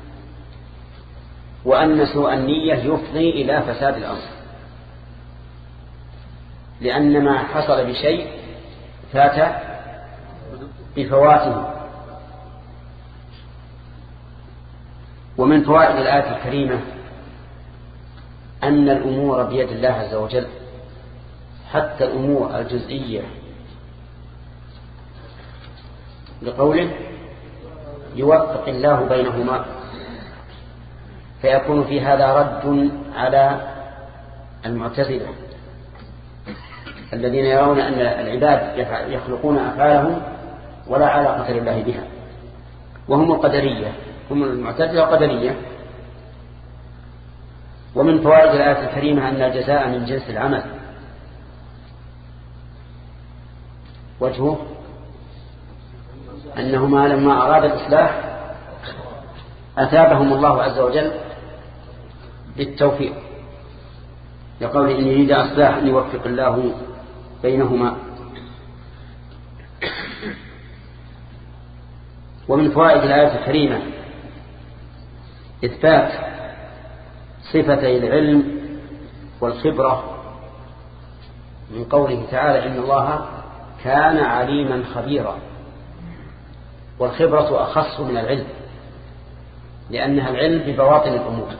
وأن سوء النية يفضي إلى فساد الأمر، لأن ما حصل بشيء فات بفواته. ومن فوائد الآية الكريمة أن الأمور بيد الله عز وجل، حتى الأمور الجزئية، لقوله يوفق الله بينهما، فيكون في هذا رد على المعتزلة الذين يرون أن العباد يخلقون أفعالهم ولا علاقة لله بها، وهم القدرية، هم المعتزلة القدرية. ومن فوائد الآية الكريمة أن الجزاء من جنس العمل، وجهه أنهما لما أراد الإصلاح أثابهم الله عز وجل بالتوفيق، يقول إن يريد إصلاح أن يوفق الله بينهما. ومن فوائد الآية الكريمة إثبات صفتي العلم والخبرة من قوله تعالى إن الله كان عليما خبيرا، والخبرة أخص من العلم لأنها العلم ببواطن الأمور.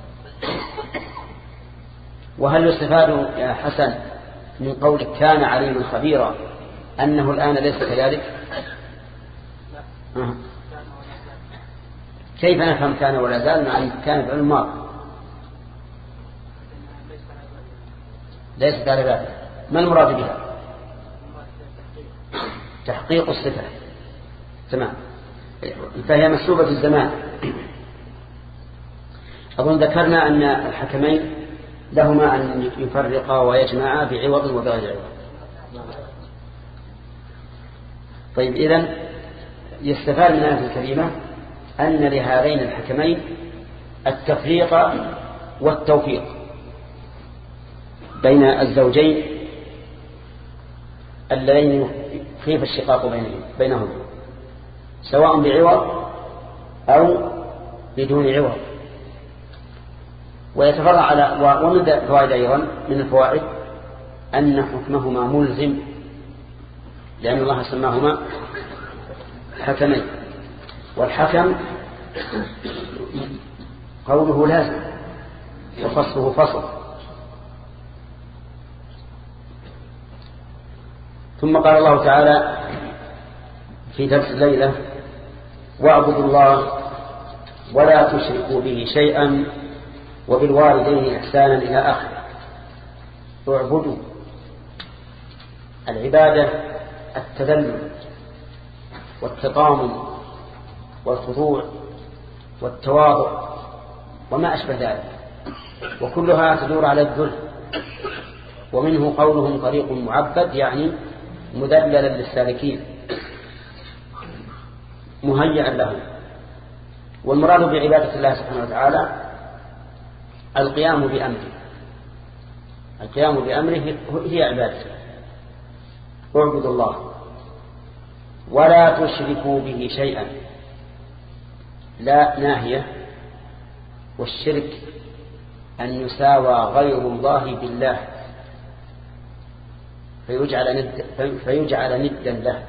وهل يستفاد يا حسن من قولك كان عليما خبيرا أنه الآن ليس كذلك؟ أه. كيف نفهم كان ولا زال مع أن كان في الماضي؟ ليست على ذلك. ما المراد بها؟ تحقيق الصفة، تمام، فهي مسلوبة الزمان. أظن ذكرنا أن الحكمين لهما أن يفرقا ويجمعا بعوض وبغير عوض. طيب، إذن يستفاد من هذه الكلمة أن لهذين الحكمين التفريق والتوفيق بين الزوجين اللذين خيف الشقاق بينهم، سواء بعوض أو بدون عوض. ويتفرع على ومن فوائد أيضا من الفوائد أن حكمهما ملزم، لأن الله سماهما حكمين، والحكم قوله لازم وفصله فصل. ثم قال الله تعالى في درس الليلة واعبدوا الله ولا تشركوا به شيئا وبالوالدين إحسانا إلى آخره. اعبدوا، العبادة التذلل والتطامن والخضوع والتواضع وما أشبه ذلك، وكلها تدور على الذل. ومنه قولهم طريق معبد، يعني مذللا للسالكين، مهيئا له. والمراد بعبادة الله سبحانه وتعالى القيام بأمره، القيام بأمره هي عبادته. اعبدوا الله ولا تشركوا به شيئا، لا ناهية، والشرك أن يساوى غير الله بالله فيجعل ند فيجعل ندا له.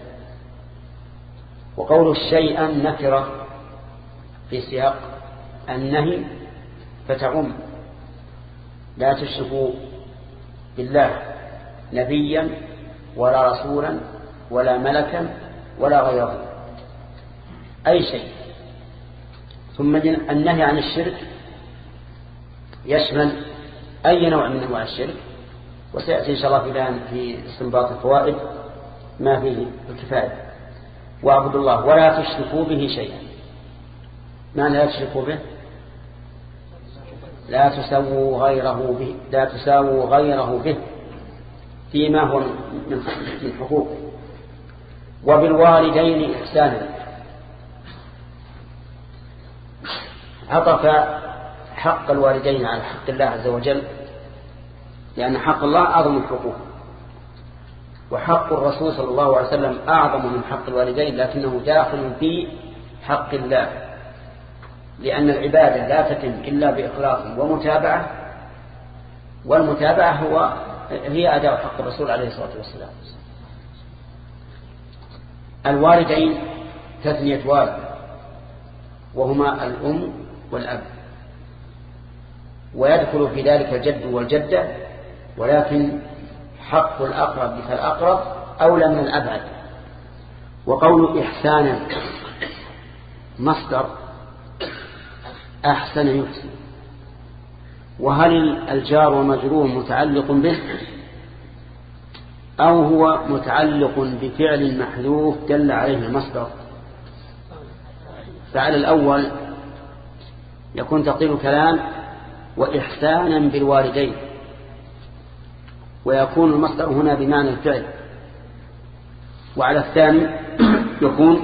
وقول شيئا نكرة في سياق النهي فتعم، لا تشركوا بالله نبيا ولا رسولا ولا ملكا ولا غيره، أي شيء. ثم النهي عن الشرك يشمل أي نوع من أنواع الشرك، وسيأتي إن شاء الله في بيان في استنباط الفوائد ما فيه الكفاية. واعبدوا الله ولا تشركوا به شيئا، معنى لا تشركوا به لا تسووا غيره به، لا تساووا غيره به فيما هو من حقوق. وبالوالدين إحسانا، عطف حق الوالدين على حق الله عز وجل، لأن حق الله أعظم الحقوق، وحق الرسول صلى الله عليه وسلم أعظم من حق الوالدين، لكنه داخل في حق الله، لأن العبادة لا تتم إلا بإخلاص ومتابعة، والمتابعة هو هي أداء حق الرسول عليه الصلاة والسلام. الوالدين تثنية والد، وهما الأم والأب، ويدخل في ذلك الجد والجدة، ولكن حق الأقرب فالأقرب أولى من الأبعد. وقول إحسانا مصدر أحسن يحسن، وهل الجار ومجرور متعلق به أو هو متعلق بفعل محذوف دل عليه المصدر؟ فعل الأول يكون تقدير كلام وإحسانا بالوالدين، ويكون المصدر هنا بمعنى الفعل. وعلى الثاني يكون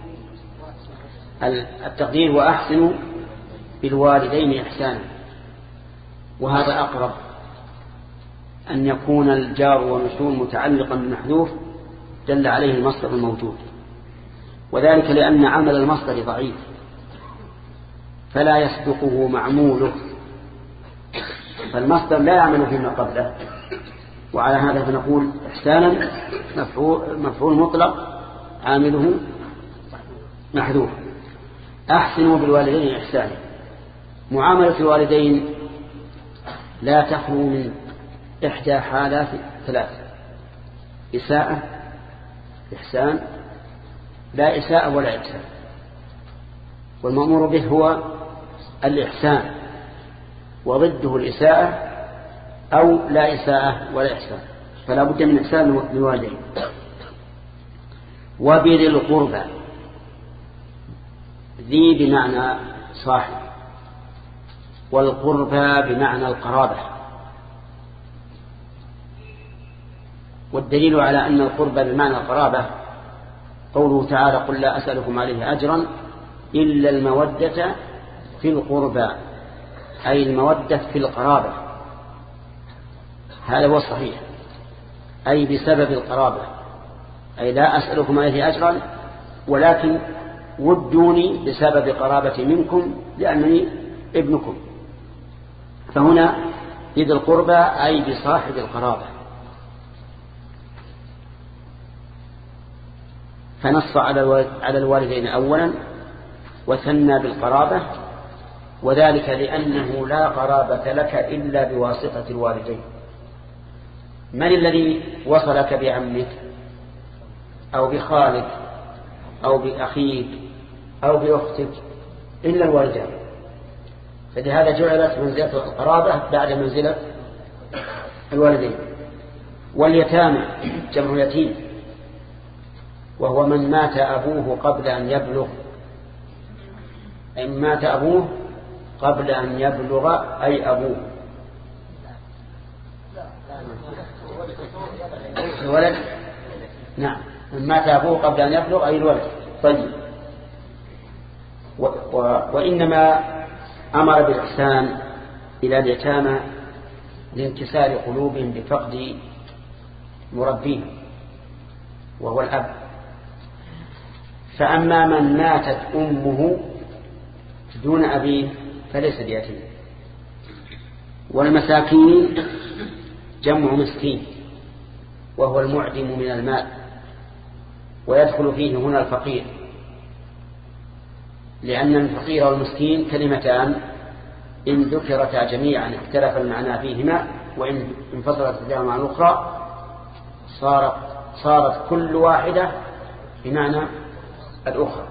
التقدير وأحسنوا بالوالدين إحسانا، وهذا أقرب أن يكون الجار والمجرور متعلقا بمحذوف دل عليه المصدر الموجود، وذلك لأن عمل المصدر ضعيف فلا يسبقه معموله، فالمصدر لا يعمل فيما قبله. وعلى هذا فنقول إحسانا مفعول, مفعول مطلق عامله محذوف. أحسنوا بالوالدين إحسانا، معاملة الوالدين لا تخلو من إحدى حالات ثلاثة: إساءة، إحسان، لا إساءة ولا إحسان. والمأمور به هو الإحسان، وضده الإساءة أو لا إساءة ولا إحسان، فلا بد من إحسان للوالدين. وبذي القربى، ذي بمعنى صاحب، والقربى بمعنى القرابة. والدليل على أن القربى بمعنى القرابة قوله تعالى: قل لا أسألكم عليه أجرا إلا المودة في القربى، أي المودة في القرابة. هذا هو الصحيح، أي بسبب القرابة، أي لا أسألكم عليه أجرا ولكن ودوني بسبب قرابتي منكم لأنني ابنكم. فهنا بذي القربى أي بصاحب القرابة. فنص على الوالدين أولا وثنى بالقرابة، وذلك لأنه لا قرابة لك إلا بواسطة الوالدين. من الذي وصلك بعمك أو بخالك أو بأخيك أو بأختك إلا الوالدين؟ فلهذا جعلت منزلة القرابة بعد منزلة الوالدين. واليتامى جمع يتيم، وهو من مات أبوه قبل أن يبلغ، إن مات أبوه قبل أن يبلغ أي أبوه الولد. نعم، من مات أبوه قبل أن يبلغ أي الولد. طيب، و و وإنما أمر بالإحسان إلى اليتامى لانكسار قلوبهم بفقد مربيهم وهو الأب. فأما من ماتت أمه دون أبيه فليس بيتيم. والمساكين جمع مسكين وهو المعدم من المال، ويدخل فيه هنا الفقير، لأن الفقير والمسكين كلمتان إن ذكرتا جميعا اختلف المعنى فيهما، وإن انفصلت إحداهما عن الأخرى صارت صارت كل واحدة بمعنى الأخرى.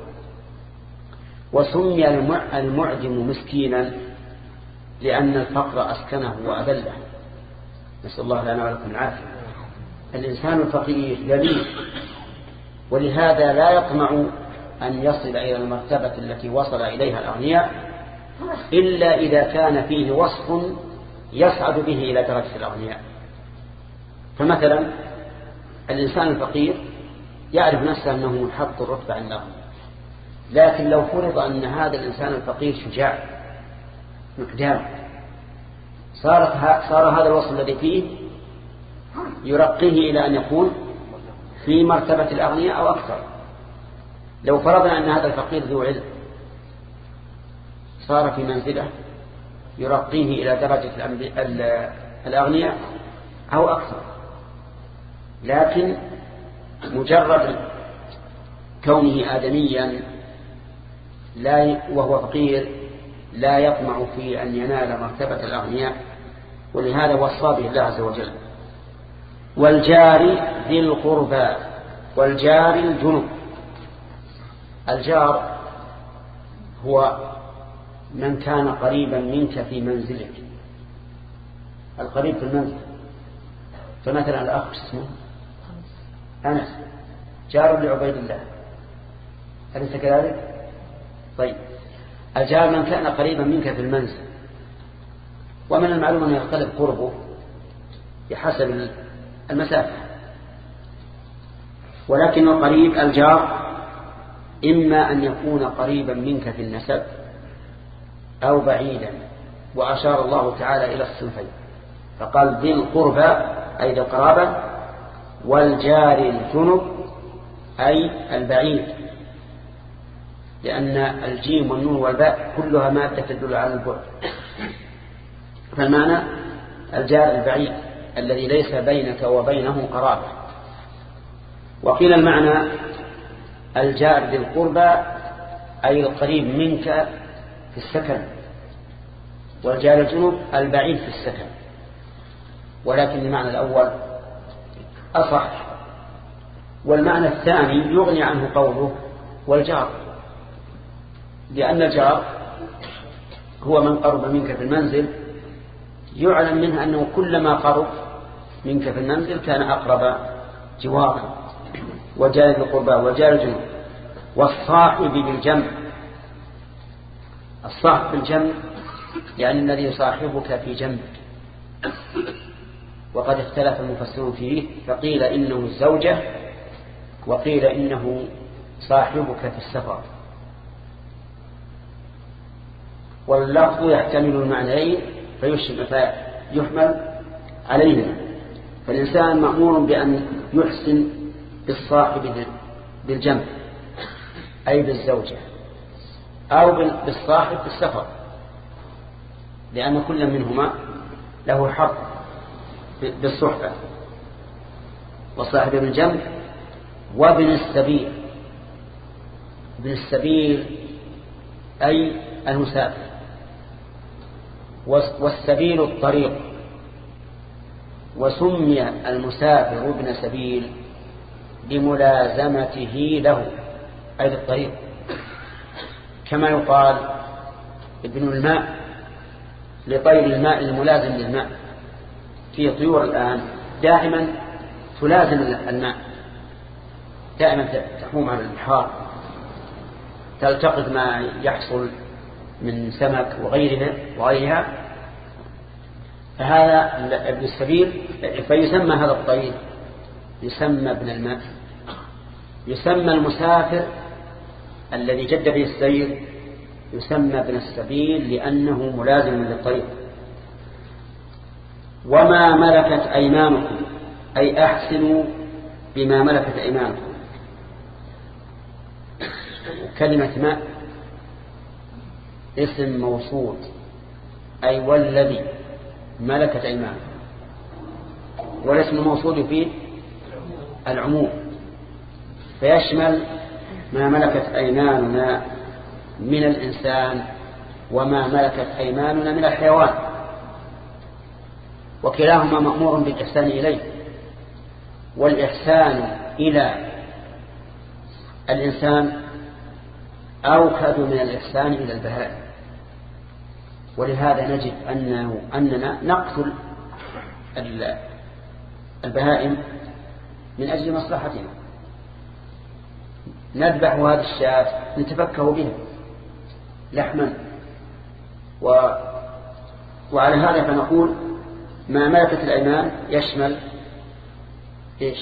وسمي المعدم مسكينا لأن الفقر أسكنه وأذله، نسأل الله لنا ولكم العافية. الإنسان الفقير ذليل، ولهذا لا يطمع أن يصل إلى المرتبة التي وصل إليها الأغنياء إلا إذا كان فيه وصف يصعد به إلى درجة الأغنياء. فمثلا الإنسان الفقير يعرف نفسه أنه منحط الرتبة عند الله، لكن لو فرض أن هذا الإنسان الفقير شجاع مقدام صارت صار هذا الوصف الذي فيه يرقيه إلى أن يكون في مرتبة الأغنياء أو أكثر. لو فرضنا أن هذا الفقير ذو علم صار في منزله يرقيه إلى درجة الأغنياء أو أكثر، لكن مجرد كونه آدميا لا وهو فقير لا يطمع في أن ينال مرتبة الأغنياء، ولهذا وصى به الله عز وجل. والجار ذي القربى والجار الجنب. الجار هو من كان قريبا منك في منزلك، القريب في المنزل. فمثلا الأخ اسمه أنس جار لعبيد الله، أليس كذلك؟ طيب، الجار من كان قريبا منك في المنزل، ومن المعلوم أن يختلف قربه بحسب المسافة، ولكن القريب الجار إما أن يكون قريبا منك في النسب أو بعيدا، وأشار الله تعالى إلى الصنفين فقال ذي القربى أي ذي القرابة، والجار الجنب أي البعيد، لأن الجيم والنون والباء كلها مادة تدل على البعد. فالمعنى الجار البعيد الذي ليس بينك وبينه قرابة. وقيل المعنى الجار ذي القربى أي القريب منك في السكن، والجار الجنوب البعيد في السكن، ولكن المعنى الأول أصح. والمعنى الثاني يغني عنه قوله والجار، لأن الجار هو من قرب منك في المنزل يعلم منه أنه كلما قرب منك في المنزل كان أقرب جوارا. وجار القربى وجار الجنوب. والصاحب بالجنب. الصاحب بالجنب يعني الذي يصاحبك في جنبك، وقد اختلف المفسرون فيه، فقيل إنه الزوجة وقيل إنه صاحبك في السفر، واللفظ يحتمل المعنيين فيحمل علينا. فالإنسان مأمور بأن يحسن بالصاحب بالجنب أي بالزوجة، أو بالصاحب في السفر، لأن كل منهما له حق بالصحبة. والصاحب بالجنب وابن السبيل. ابن السبيل أي المسافر، والسبيل الطريق. وسمي المسافر ابن سبيل لملازمته له أي للطريق، كما يقال ابن الماء لطير الماء الملازم للماء. في طيور الآن دائما تلازم الماء، دائما تحوم على البحار تلتقط ما يحصل من سمك وغيرها وغيرها فهذا ابن السبيل. فيسمى هذا الطير يسمى ابن الماء. يسمى المسافر الذي جد به السير يسمى ابن السبيل لأنه ملازم للطريق. وما ملكت أيمانكم أي أحسنوا بما ملكت أيمانكم. كلمة ما اسم موصول أي والذي ملكت أيمانكم، والاسم الموصول يفيد العموم فيشمل ما ملكت أيماننا من الإنسان وما ملكت أيماننا من الحيوان، وكلاهما مأمور بالإحسان إليه. والإحسان إلى الإنسان أوكد من الإحسان إلى البهائم، ولهذا نجد أنه أننا نقتل البهائم من أجل مصلحتنا، نذبح هذه الشاة نتفكه بها لحما و... وعلى هذا فنقول ما ملكت الأيمان يشمل إيش؟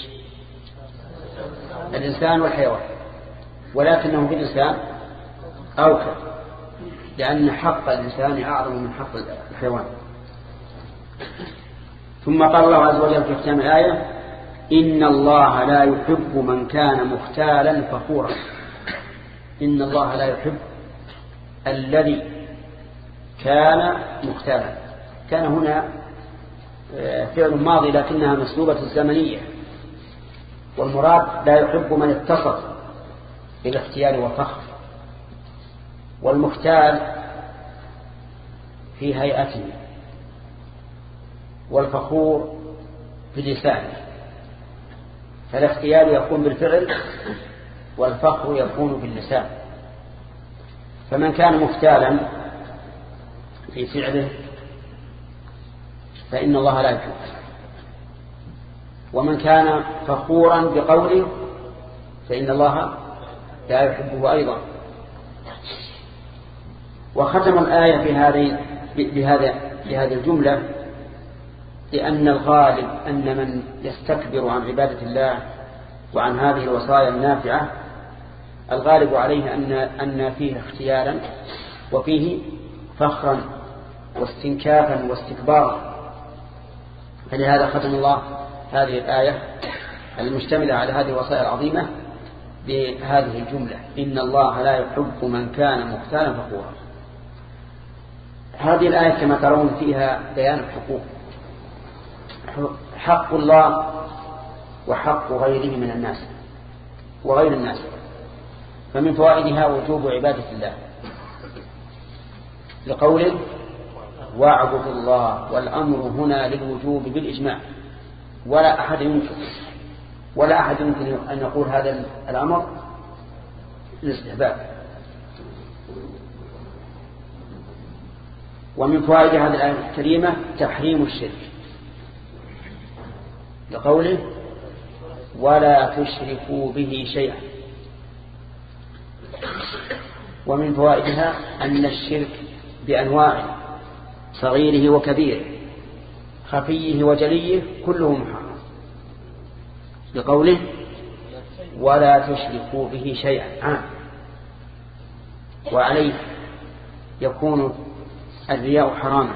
الإنسان والحيوان، ولكنه في الإنسان أوكد لأن حق الإنسان أعظم من حق الحيوان. ثم قال الله عز وجل في ختام الآية إن الله لا يحب من كان مختالا فخورا. إن الله لا يحب الذي كان مختالا. كان هنا فعل ماضي لكنها مسلوبة الزمنية، والمراد لا يحب من اتصف بالاختيال والفخر. والمختال في هيئته والفخور في لسانه، فالاختيال يكون بالفعل والفخر يكون باللسان. فمن كان مختالا في فعله فإن الله لا يحبه، ومن كان فخورا بقوله فإن الله لا يحبه أيضا. وختم الآية في هذه بهذا بهذه الجملة لأن الغالب أن من يستكبر عن عبادة الله وعن هذه الوصايا النافعة الغالب عليه أن أن فيه اختيالا وفيه فخرا واستنكافا واستكبارا. فلهذا ختم الله هذه الآية المشتملة على هذه الوصايا العظيمة بهذه الجملة إن الله لا يحب من كان مختالا فخورا. هذه الآية كما ترون فيها بيان الحقوق، حق الله وحق غيره من الناس وغير الناس. فمن فوائدها وجوب عبادة الله لقوله واعبد الله، والأمر هنا للوجوب بالإجماع، ولا أحد يمكن ولا أحد يمكن أن يقول هذا الأمر للاستحباب. ومن فوائد هذه الآية الكريمة تحريم الشرك لقوله ولا تشركوا به شيئا. ومن فوائدها أن الشرك بأنواعه صغيره وكبيره خفيه وجليه كله محرم لقوله ولا تشركوا به شيئا عام. وعليه يكون الرياء حراما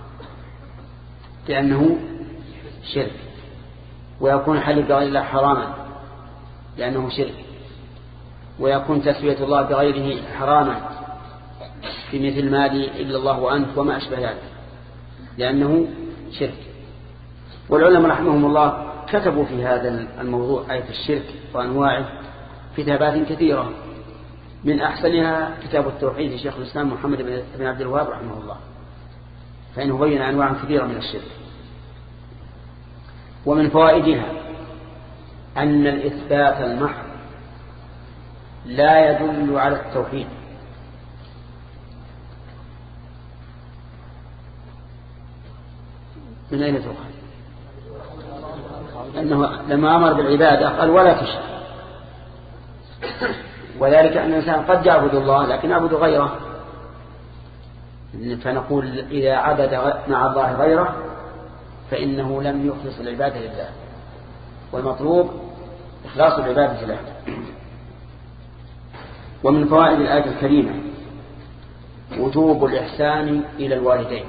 لأنه شرك، ويكون حلف بغير الله حراما لأنه شرك، ويكون تسوية الله بغيره حراما في مثل ما لي إلا الله وأنت وما أشبه ذلك لأنه شرك. والعلماء رحمهم الله كتبوا في هذا الموضوع آية الشرك وأنواعه كتابات كثيرة، من أحسنها كتاب التوحيد لشيخ الإسلام محمد بن عبد الوهاب رحمه الله، فإنه بين أنواع كثيرة من الشرك. ومن فوائدها أن الإثبات المحض لا يدل على التوحيد، من أين تؤخذ؟ أنه لما أمر بالعبادة قال ولا تشرك، وذلك أن الإنسان قد يعبد الله لكن يعبد غيره، فنقول إذا عبد مع الله غيره فإنه لم يخلص العبادة لله، والمطلوب إخلاص العبادة له. ومن فوائد الآية الكريمة وجوب الإحسان إلى الوالدين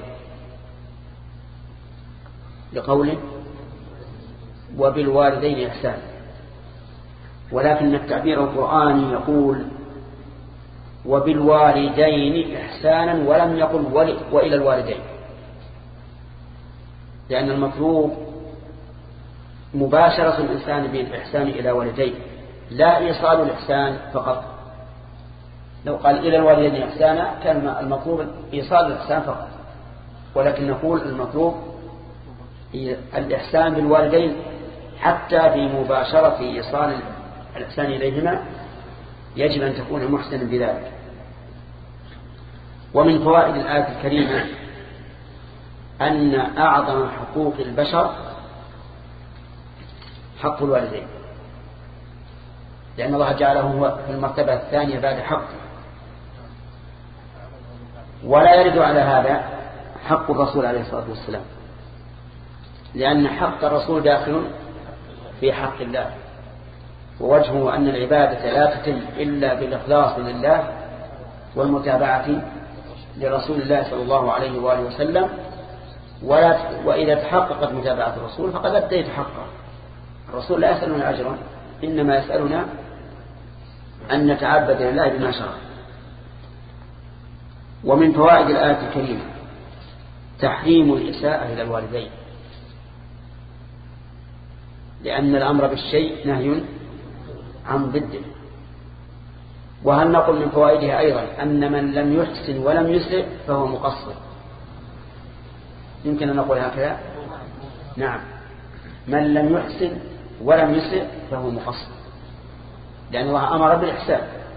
لقوله وبالوالدين إحسان، ولكن التعبير القرآني يقول وبالوالدين إحسانا ولم يقل وإلى الوالدين، لأن المطلوب مباشرة الإنسان بالإحسان إلى والديه لا إيصال الإحسان فقط. لو قال إلى الوالدين إحسانا كان المطلوب إيصال الإحسان فقط، ولكن نقول المطلوب الإحسان بالوالدين حتى في مباشرة إيصال الإحسان إليهما يجب أن تكون محسنا بذلك. ومن فوائد الآية الكريمة أن أعظم حقوق البشر حق الوالدين، لأن الله جعله هو في المرتبة الثانية بعد حق، ولا يرد على هذا حق الرسول عليه الصلاة والسلام، لأن حق الرسول داخل في حق الله، ووجهه أن العبادة لا تتم إلا بالإخلاص لله والمتابعة لرسول الله صلى الله عليه وآله وسلم، ولا وإذا تحققت متابعة الرسول فقد أديت حقه. الرسول لا يسألنا أجرا، إنما يسألنا أن نتعبد لله بما شرع. ومن فوائد الآية الكريمة تحريم الإساءة إلى الوالدين، لأن الأمر بالشيء نهي عن ضده. وهل نقول من فوائدها أيضا أن من لم يحسن ولم يسئ فهو مقصر؟ يمكن أن نقول هكذا، نعم، من لم يحسن ولم يسئ فهو مقصر، لأن الله أمر بالإحسان،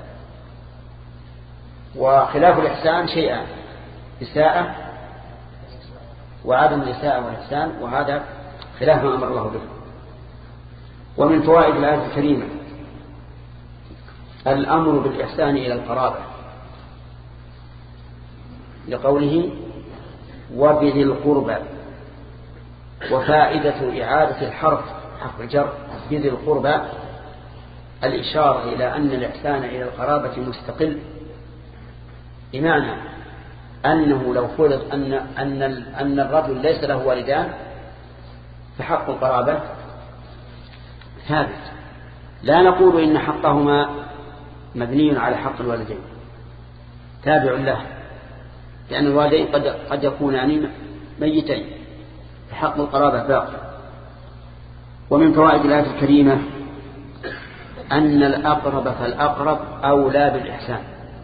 وخلاف الإحسان شيئان: إساءة وعدم الإساءة والإحسان، وهذا خلاف ما أمر الله به. ومن فوائد الآية الكريمة الأمر بالإحسان إلى القرابة لقوله وبذي القربى، وفائدة إعادة الحرف حرف الجر بذي القربى الإشارة إلى أن الإحسان إلى القرابة مستقل، بمعنى أنه لو فرض أن, أن, أن الرجل ليس له والدان فحق القرابة ثابت، لا نقول إن حقهما مبني على حق الوالدين، تابع له، لأن الوالدين قد, قد يكونان ميتين، فحق القرابة باقي. ومن فوائد الآية الكريمة أن الأقرب فالأقرب أولى بالإحسان.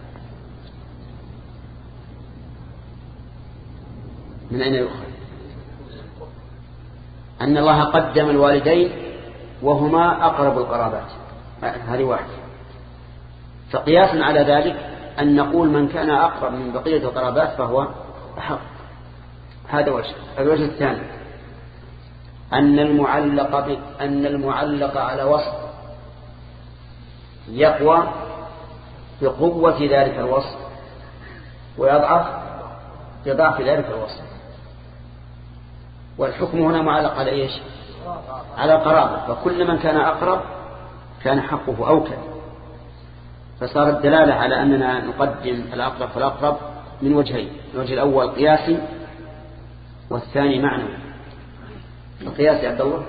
من أين يؤخذ؟ أن الله قدم الوالدين وهما أقرب القرابات، هذه واحدة. فقياسا على ذلك أن نقول من كان أقرب من بقية القرابات فهو أحق. هذا وجه. الوجه الثاني أن المعلق ب... أن المعلق على وصف يقوى بقوة ذلك الوصف ويضعف بضعف ذلك الوصف، والحكم هنا معلق على إيش؟ على القرابة، فكل من كان أقرب كان حقه أوكل، فصارت الدلالة على أننا نقدم الأقرب فالأقرب من وجهين: الوجه الأول قياسي والثاني معنوي. القياسي عبد الله.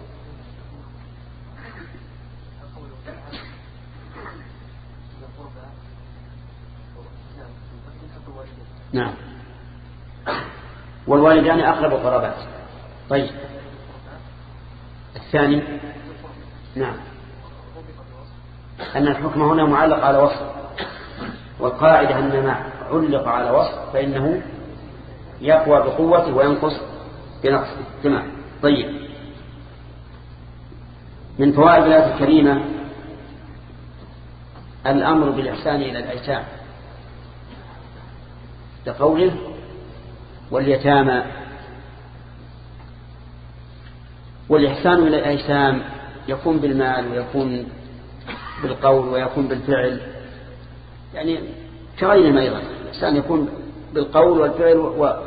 نعم، والوالدان أقرب القرابات. طيب الثاني نعم أن الحكم هنا معلق على وصف، والقاعدة أن ما علق على وصف فإنه يقوى بقوته وينقص بنقصه. تمام. طيب من فوائد الآية الكريمة الأمر بالإحسان إلى الأيتام لقوله واليتامى، والإحسان إلى الأيتام يكون بالمال ويكون بالقول ويكون بالفعل، يعني كغيرهم أيضا الإحسان يكون بالقول والفعل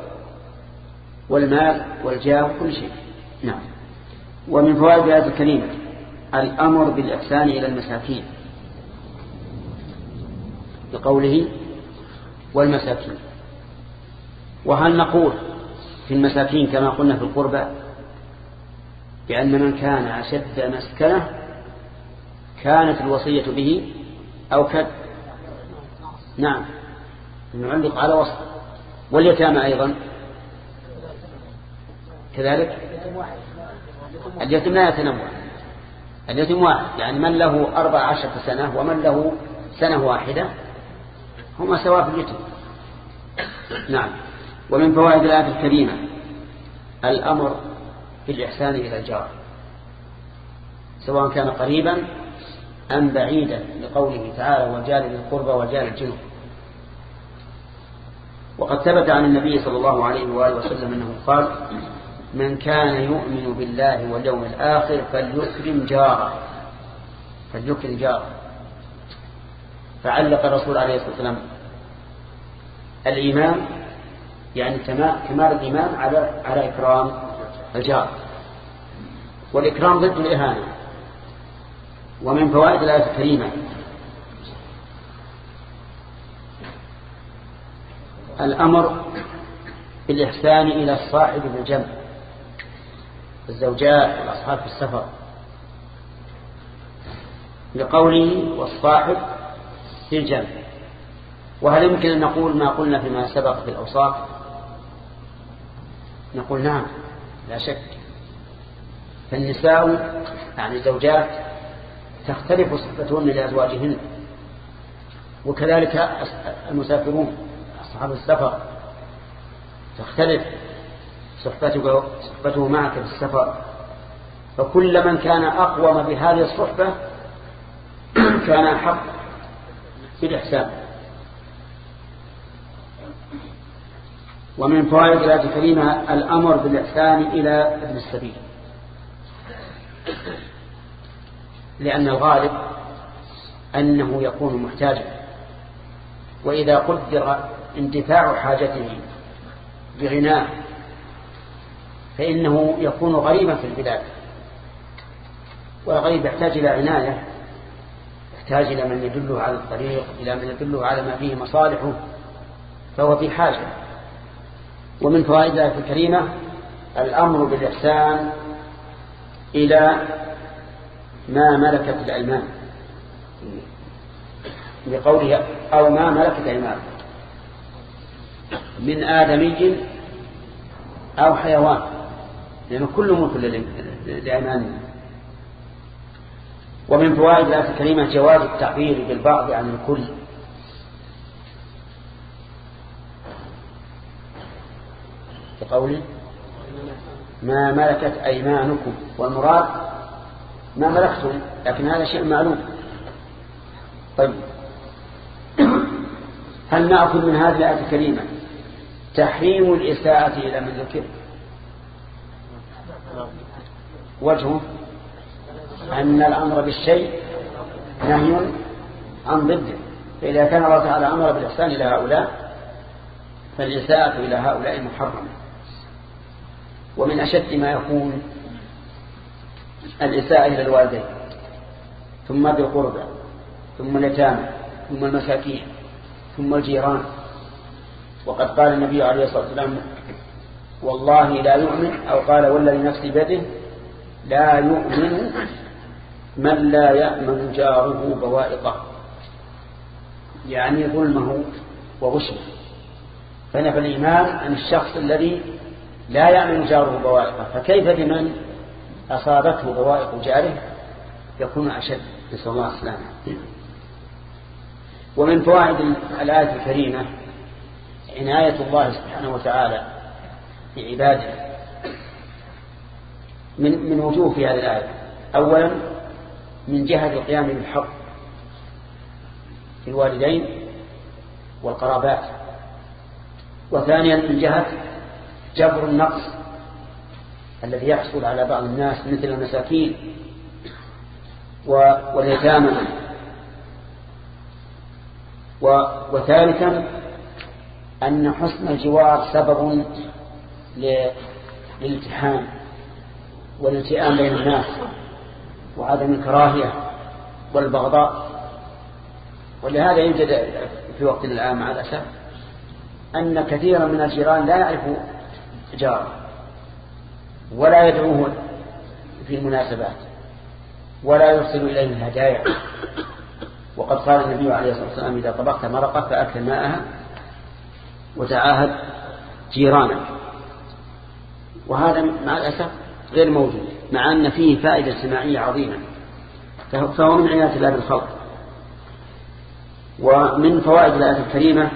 والمال والجاه وكل شيء. نعم. ومن فوائد الآية الكريمة الأمر بالإحسان إلى المساكين بقوله والمساكين. وهل نقول في المساكين كما قلنا في القربى بأن من كان أشد مسكنة كانت الوصية به أو كد؟ نعم، نعلق على وصف. واليتامى أيضا كذلك. اليتيم لا يتنوع، اليتيم واحد، يعني من له أربع عشرة سنة ومن له سنة واحدة هما سواء في اليتيم. نعم. ومن فوائد الآية الكريمة الأمر بالإحسان إلى الجار سواء كان قريبا أم بعيدا، لقوله تعالى والجار ذي القربى والجار الجنب. وقد ثبت عن النبي صلى الله عليه وآله وسلم أنه قال من كان يؤمن بالله واليوم الآخر فليكرم جاره فليكرم جاره. فعلق الرسول عليه الصلاة والسلام الإيمان يعني كمال الإيمان على على إكرام الجار، والإكرام ضد الإهانة. ومن فوائد الآية الكريمة الأمر بالإحسان إلى الصاحب بالجنب، الزوجات والأصحاب في السفر، لقوله والصاحب في الجنب. وهل يمكن أن نقول ما قلنا فيما سبق في الأوصاف؟ نقول نعم لا شك. فالنساء يعني الزوجات تختلف صحبتهن لأزواجهن، وكذلك المسافرون أصحاب السفر تختلف صحبته, صحبته معك في السفر. فكل من كان أقوم بهذه الصحبة كان أحق بالإحسان. ومن فوائد الآية الكريمة الأمر بالإحسان إلى ابن السبيل، لأن الغالب أنه يكون محتاجا، وإذا قدر اندفاع حاجته بغناه فإنه يكون غريبا في البلاد، والغريب يحتاج إلى عناية، يحتاج إلى من يدله على الطريق، إلى من يدله على ما فيه مصالحه، فهو في حاجة. ومن فوائد الآية الكريمة الأمر بالإحسان إلى ما ملكت الأيمان، بقولها أو ما ملكت أيمانكم من آدمي أو حيوان، لأنه كل ملك لأيماننا. ومن فوائد الآية الكريمة جواز التعبير بالبعض عن الكل، بقوله ما ملكت أيمانكم، والمراد ما ملكتم، لكن هذا شيء معلوم. طيب هل نأخذ من هذه الآية الكريمة تحريم الإساءة إلى من ذكر؟ وجهه أن الأمر بالشيء نهي عن ضده، فإذا كان الله تعالى أمر بالإحسان إلى هؤلاء فالإساءة إلى هؤلاء محرمة. ومن أشد ما يكون الإساءة إلى الوالدين، ثم ذي القربى، ثم اليتامى، ثم المساكين، ثم الجيران. وقد قال النبي عليه الصلاة والسلام والله لا يؤمن، أو قال والذي نفسي بيده لا يؤمن من لا يأمن جاره بوائقه، يعني ظلمه وغشه. فنفى الإيمان عن الشخص الذي لا يأمن جاره بوائقه، فكيف بمن أصابته بوائق جاره يكون أشد، نسأل الله السلامة. ومن فوائد الآية الكريمة عناية الله سبحانه وتعالى بعباده من من وجوه في هذه الآية. أولا من جهة القيام بالحق في الوالدين والقرابات، وثانيا من جهة جبر النقص الذي يحصل على بعض الناس مثل المساكين واليتامى، وثالثا أن حسن الجوار سبب للالتحام والالتئام بين الناس وعدم الكراهية والبغضاء. ولهذا يوجد في وقتنا الآن مع الأسف أن كثيرا من الجيران لا يعرف جاره ولا يدعوه في المناسبات ولا يرسل إليه الهدايا. وقد قال النبي عليه الصلاة والسلام: إذا طبخت مرقة فأكل ماءها وتعاهد جيرانك. وهذا مع الأسف غير موجود، مع أن فيه فائدة اجتماعية عظيمة، فهو من عناية الله بالخلق. ومن فوائد الآية الكريمة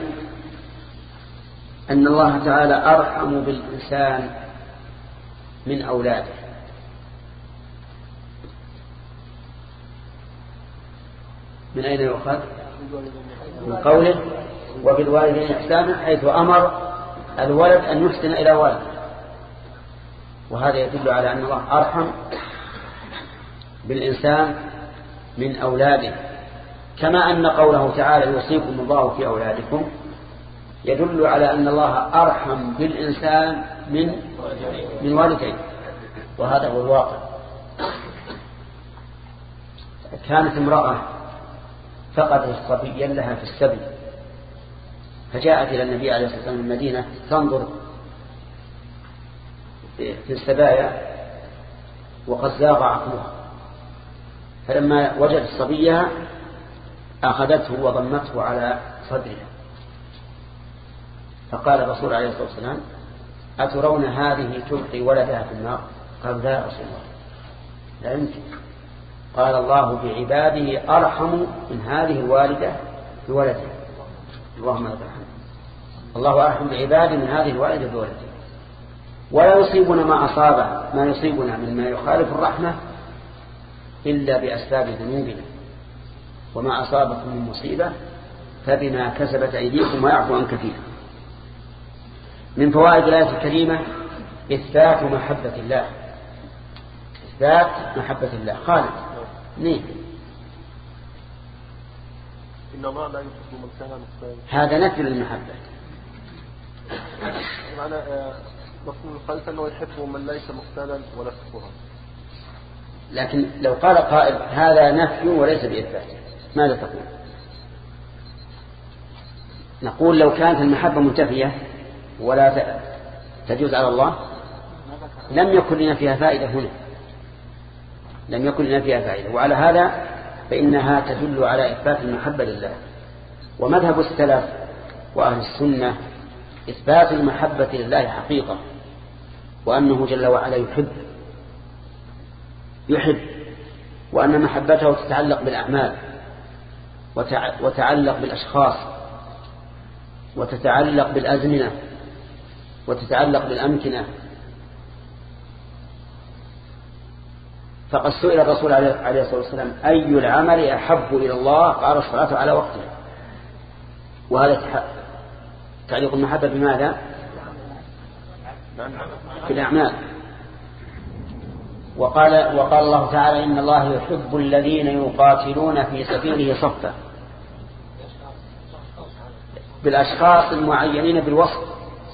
أن الله تعالى أرحم بالإنسان من أولاده. من أين يؤخذ؟ من قوله: وبالوالدين إحسانا، حيث أمر الولد أن يحسن إلى والده. وهذا يدل على أن الله أرحم بالإنسان من أولاده، كما أن قوله تعالى: يوصيكم الله في أولادكم، يدل على أن الله أرحم بالإنسان من من والديه. وهذا هو الواقع. كانت امرأة فقدت صبيا لها في السبي، فجاءت إلى النبي عليه الصلاة والسلام من المدينة تنظر في السبايا وقد زاغ عقلها، فلما وجدت صبيها أخذته وضمته على صدرها، فقال الرسول عليه الصلاة والسلام: أترون هذه تلقي ولدها في النار؟ قال: لا يا رسول الله، لا يمكن. قال: الله بعباده أرحم من هذه الوالدة بولدها. اللهم لك الحمد. الله أرحم بعباده من هذه الوالدة بولدها. ولا يصيبنا ما أصاب ما يصيبنا مما يخالف الرحمة إلا بأسباب ذنوبنا، وما أصابكم من مصيبة فبما كسبت أيديكم ويعفو عن كثير. من فوائد الآية الكريمة إثبات محبة الله، إثبات محبة الله. خالد نعم. إن الله لا يحب من كان مختالا. هذا نفي للمحبة. معنى مفهوم الخالف أنه يحب من ليس مختالا ولا كفورا. لكن لو قال قائل هذا نفي وليس بإثبات، ماذا تقول؟ نقول لو كانت المحبة منتفية ولا تجوز على الله لم يكن لنا فيها فائدة هنا، لم يكن لنا فيها فائدة. وعلى هذا فإنها تدل على إثبات المحبة لله. ومذهب السلف وأهل السنة إثبات المحبة لله حقيقة، وأنه جل وعلا يحب يحب وأن محبته تتعلق بالأعمال وتتعلق بالأشخاص وتتعلق بالأزمنة وتتعلق بالأمكنة. فقد سئل الرسول عليه الصلاة والسلام: أي العمل أحب إلى الله؟ قال: الصلاة على وقتها. وهذا تعليق المحبة بماذا؟ في الأعمال. وقال, وقال الله تعالى: إن الله يحب الذين يقاتلون في سبيله صفا، بالأشخاص المعينين بالوصف،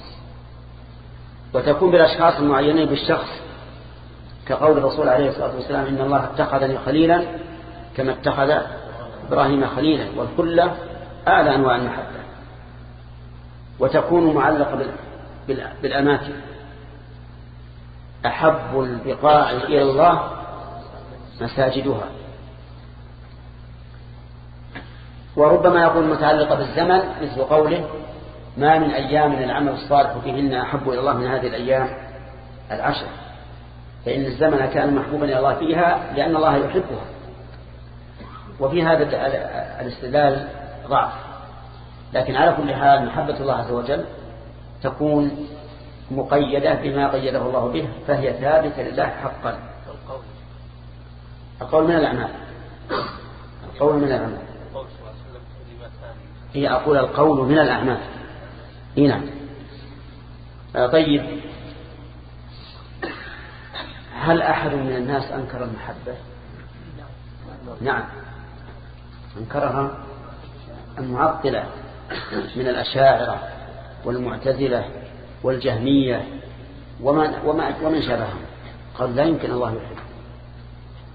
وتكون بالأشخاص المعينين بالشخص، كقول الرسول عليه الصلاة والسلام: إن الله اتخذني خليلا كما اتخذ إبراهيم خليلا. والخلة أعلى أنواع المحبة. وتكون معلقة بالأماكن، أحب البقاع إلى الله مساجدها. وربما يكون متعلقة بالزمن، مثل قوله: ما من أيام العمل الصالح فيهن أحب إلى الله من هذه الأيام العشر، فإن الزمن كان محبوبا إلى الله فيها لأن الله يحبها. وفي هذا الاستدلال ضعف، لكن على كل حال محبة الله عز وجل تكون مقيدة بما قيده الله به، فهي ثابتة لله حقا. القول من الأعمال، القول من الأعمال هي أقول القول من الأعمال. نعم. طيب، هل أحد من الناس أنكر المحبة؟ نعم، أنكرها المعطلة من الأشاعرة والمعتزلة والجهمية ومن, ومن شابههم. قال: لا يمكن الله يحب.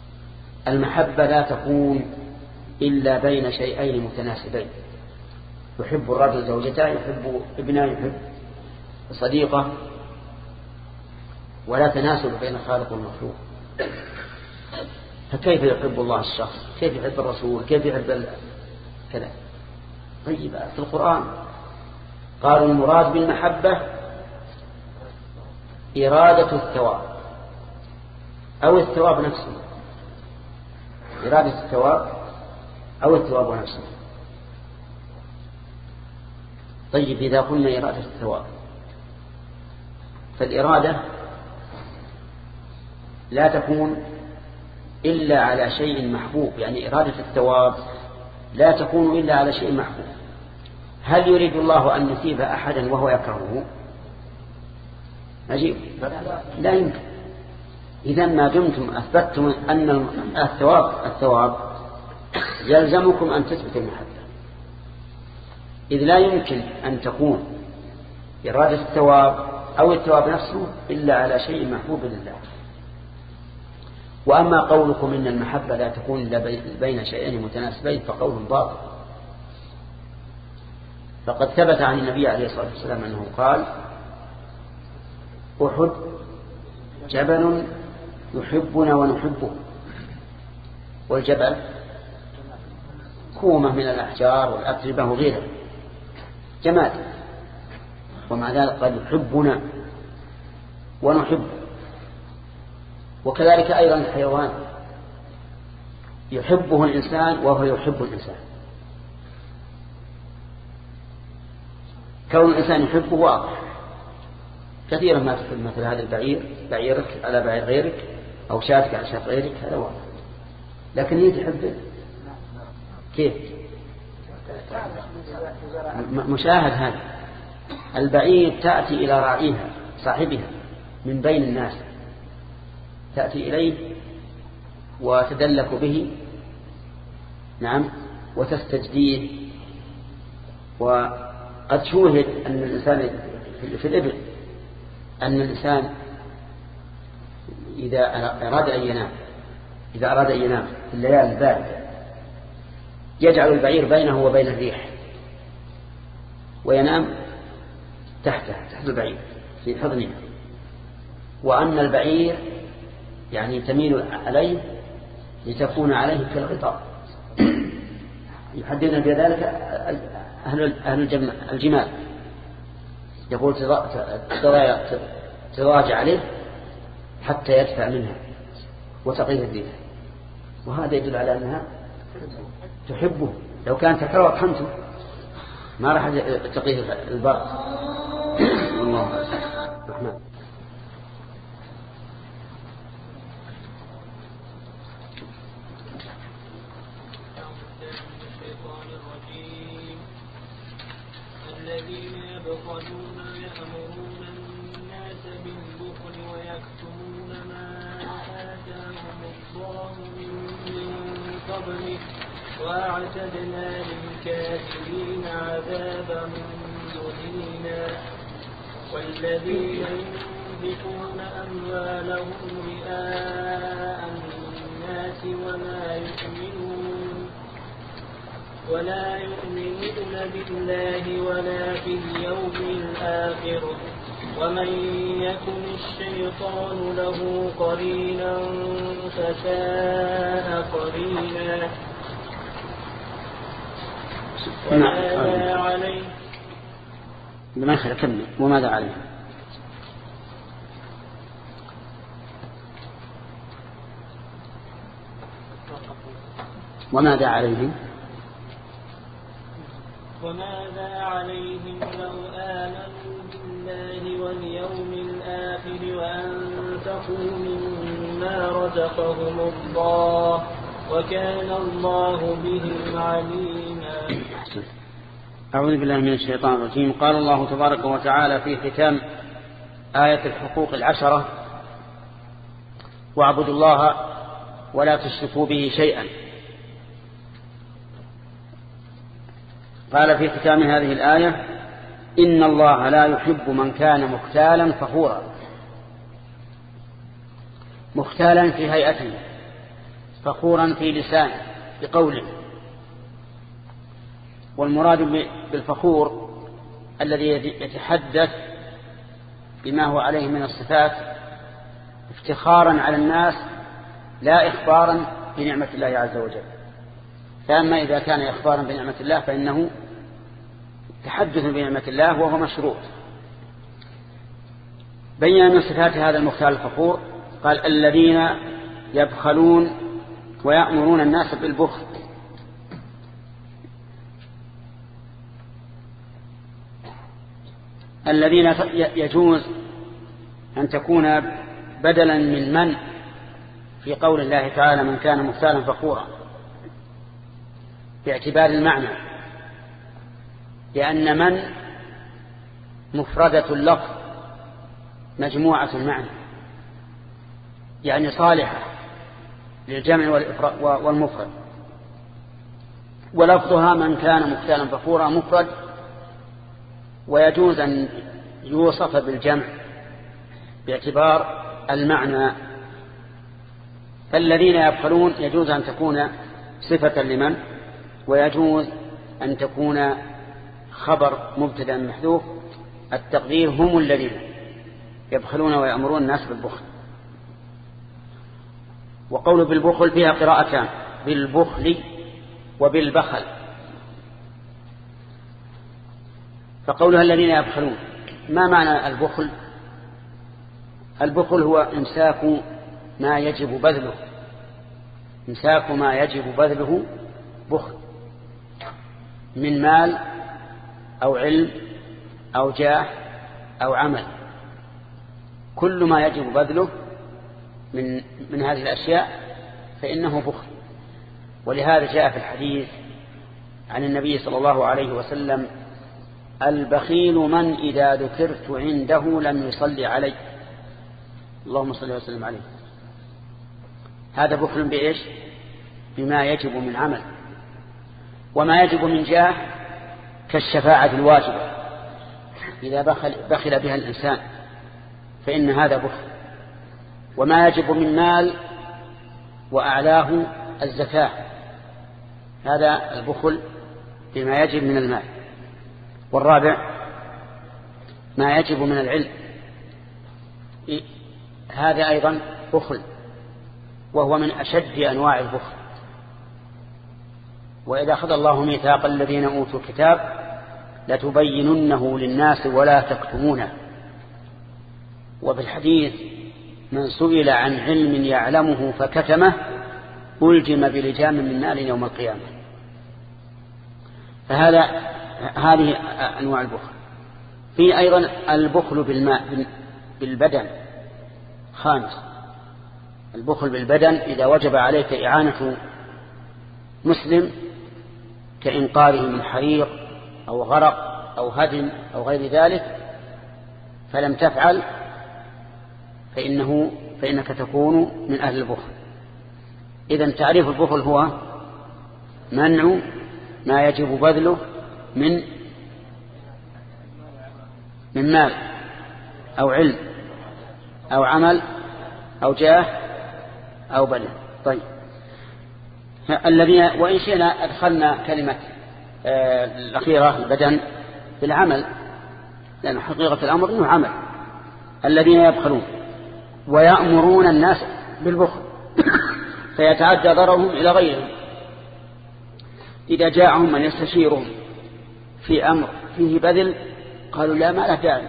المحبة لا تكون إلا بين شيئين متناسبين، يحب الرجل زوجته، يحب ابنه، يحب صديقه، ولا تناسب بين الخالق والمخلوق. فكيف يحب الله الشخص؟ كيف يحب الرسول؟ كيف يحب كذا؟ طيب في القرآن قالوا المراد بالمحبة إرادة الثواب أو الثواب نفسه، إرادة الثواب أو الثواب نفسه. طيب إذا قلنا إرادة الثواب فالإرادة لا تكون إلا على شيء محبوب، يعني إرادة الثواب لا تكون إلا على شيء محبوب. هل يريد الله أن يثيب أحدا وهو يكرهه؟ عجيب، لا يمكن. إذا ما دمتم أثبتتم أن الثواب الثواب يلزمكم أن تثبت المحبة، إذ لا يمكن أن تكون إرادة الثواب أو الثواب نفسه إلا على شيء محبوب لله. وأما قولكم إن المحبة لا تكون إلا بين شيئين متناسبين فقول باطل. فقد ثبت عن النبي عليه الصلاة والسلام أنه قال: أحد جبل يحبنا ونحبه. والجبل كومة من الأحجار والأتربة وغيرها، جماد، ومع ذلك قال يحبنا ونحبه. وكذلك أيضا الحيوان يحبه الإنسان وهو يحب الإنسان. كون الإنسان يحبه واضح، كثيرا ما تحب مثل هذا البعير بعيرك على بعير غيرك أو شاتك على شات غيرك، هذا واضح. لكن هي تحبه كيف؟ مشاهد هذا. البعير تأتي إلى راعيها صاحبها من بين الناس، تأتي إليه وتدلك به، نعم، وتستجديه. وقد شوهد أن الإنسان في الإبل أن الإنسان إذا أراد أن ينام إذا أراد أن ينام في الليالي الباردة يجعل البعير بينه وبين الريح وينام تحته تحت البعير في حضنه، وأن البعير يعني تميل عليه لتكون عليه كالغطاء. يحددنا بذلك أهل أهل الجمال، يقول تضاجع عليه حتى يدفع منها وتقيه الريح، وهذا يدل على أنها تحبه. لو كانت تكره حمته ما راح تقيه البرد. الله الرحمن. الذين يبخلون يأمرون الناس بالبخل ويكتمون ما آتاهم الله من فضله وأعتدنا للكافرين عذابا مهينا. والذين ينفقون أموالهم رئاء الناس ولا يؤمنون ولا يؤمنون بالله ولا باليوم الآخر ومن يكن الشيطان له قرينا فساء قرينا. وماذا عليه لما يخلق كمل وماذا عليه وماذا عليهم وماذا عليهم لو آمنوا بالله واليوم الآخر وأنفقوا مما رزقهم الله وكان الله بهم عليما. أعوذ بالله من الشيطان الرجيم. قال الله تبارك وتعالى في ختام آية الحقوق العشرة: واعبدوا الله ولا تشركوا به شيئا. قال في ختام هذه الآية: إن الله لا يحب من كان مختالا فخورا. مختالا في هيئته، فخورا في لسانه بقوله. والمراد بالفخور الذي يتحدث بما هو عليه من الصفات افتخارا على الناس لا إخبارا بنعمة الله عز وجل. فأما إذا كان إخبارا بنعمة الله فإنه تحدث بنعمة الله وهو مشروط. بين من صفات هذا المختال الفخور قال الذين يبخلون ويأمرون الناس بالبخل. الذين يجوز أن تكون بدلا من من في قول الله تعالى من كان مختالا فخورا باعتبار المعنى، لأن من مفردة اللفظ مجموعة المعنى، يعني صالحة للجمع والمفرد، ولفظها من كان مختالا فخورا مفرد، ويجوز أن يوصف بالجمع باعتبار المعنى. فالذين يبخلون يجوز أن تكون صفة لمن، ويجوز أن تكون خبر مبتدأ محذوف التقدير هم الذين يبخلون ويأمرون الناس بالبخل. وقول بالبخل فيها قراءتان، بالبخل وبالبخل. فقولها الذين يبخلون، ما معنى البخل؟ البخل هو إمساك ما يجب بذله، إمساك ما يجب بذله بخل من مال أو علم أو جاه أو عمل، كل ما يجب بذله من من هذه الأشياء فإنه بخل. ولهذا جاء في الحديث عن النبي صلى الله عليه وسلم البخيل من إذا ذكرت عنده لم يصلي علي، اللهم صل وسلم عليه. هذا بخل بإيش؟ بما يجب من عمل. وما يجب من جاه كالشفاعة الواجبة إذا بخل, بخل بها الإنسان فإن هذا بخل. وما يجب من مال وأعلاه الزكاة، هذا البخل بما يجب من المال. والرابع ما يجب من العلم، هذا أيضا بخل، وهو من أشد أنواع البخل. وإذا أخذ الله ميثاق الذين أوتوا الكتاب لتبيننه للناس ولا تكتمونه. وفي الحديث من سئل عن علم يعلمه فكتمه ألجم بلجام من نار يوم القيامة. فهذا هذه أنواع البخل. في أيضا البخل بالماء بالبدن خامس، البخل بالبدن إذا وجب عليك إعانة مسلم كإنقاذه من حريق أو غرق أو هدم أو غير ذلك فلم تفعل فإنه فإنك تكون من أهل البخل. إذن تعريف البخل هو منع ما يجب بذله من من مال أو علم أو عمل أو جاه أو بدن. طيب الذين وإن شئنا أدخلنا كلمة آه الأخيرة البدن بالعمل، لأن حقيقة الأمر إنه عمل. الذين يبخلون ويأمرون الناس بالبخل فيتعدى ضررهم إلى غيرهم. إذا جاءهم من يستشيرهم في أمر فيه بذل قالوا لا ما له داعي،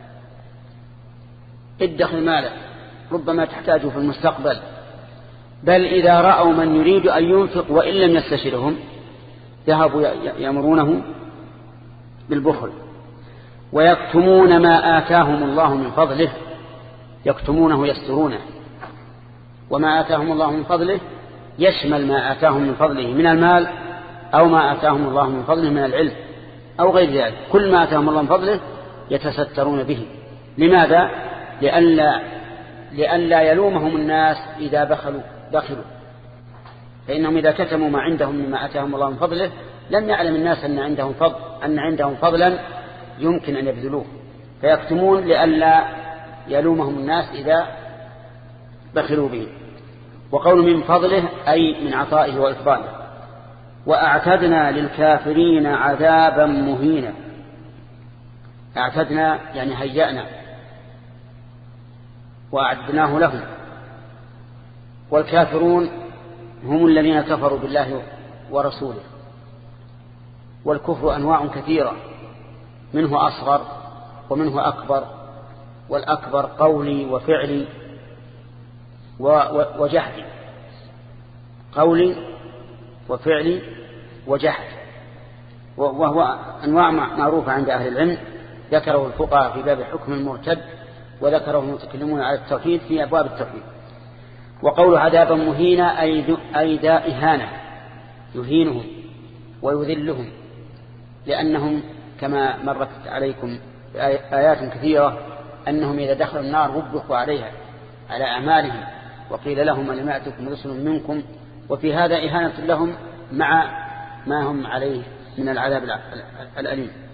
ادخل ماله ربما تحتاجه في المستقبل. بل إذا رأوا من يريد أن ينفق وإن لم يستشرهم ذهبوا يأمرونه بالبخل. ويكتمون ما آتاهم الله من فضله، يكتمونه يسترونه. وما آتاهم الله من فضله يشمل ما آتاهم من فضله من المال أو ما آتاهم الله من فضله من العلم أو غير ذلك. كل ما آتاهم الله من فضله يتسترون به. لماذا؟ لئلا لئلا يلومهم الناس إذا بخلوا بخلوا فإنهم إذا كتموا ما عندهم مما آتاهم الله من فضله لم يعلم الناس أن عندهم فضل أن عندهم فضلا يمكن أن يبذلوه، فيكتمون لئلا يلومهم الناس إذا بخلوا به. وقول من فضله أي من عطائه وإفضاله. وأعتدنا للكافرين عذابا مهينا. أعتدنا يعني هيأنا وأعدناه لهم. والكافرون هم الذين كفروا بالله ورسوله. والكفر أنواع كثيرة، منه أصغر ومنه أكبر، والأكبر قولي وفعلي وجحدي، قولي وفعلي وجحد، وهو أنواع معروفة عند أهل العلم، ذكره الفقهاء في باب حكم المرتد، وذكره المتكلمون على التوحيد في أبواب التوحيد. وقول عذابا مهينا أي ذا إهانة، يهينهم ويذلهم، لأنهم كما مرت عليكم آيات كثيرة أنهم إذا دخلوا النار وبخوا عليها على أعمالهم، وقيل لهم لم يأتكم رسل منكم، وفي هذا إهانة لهم مع ما هم عليه من العذاب الأليم.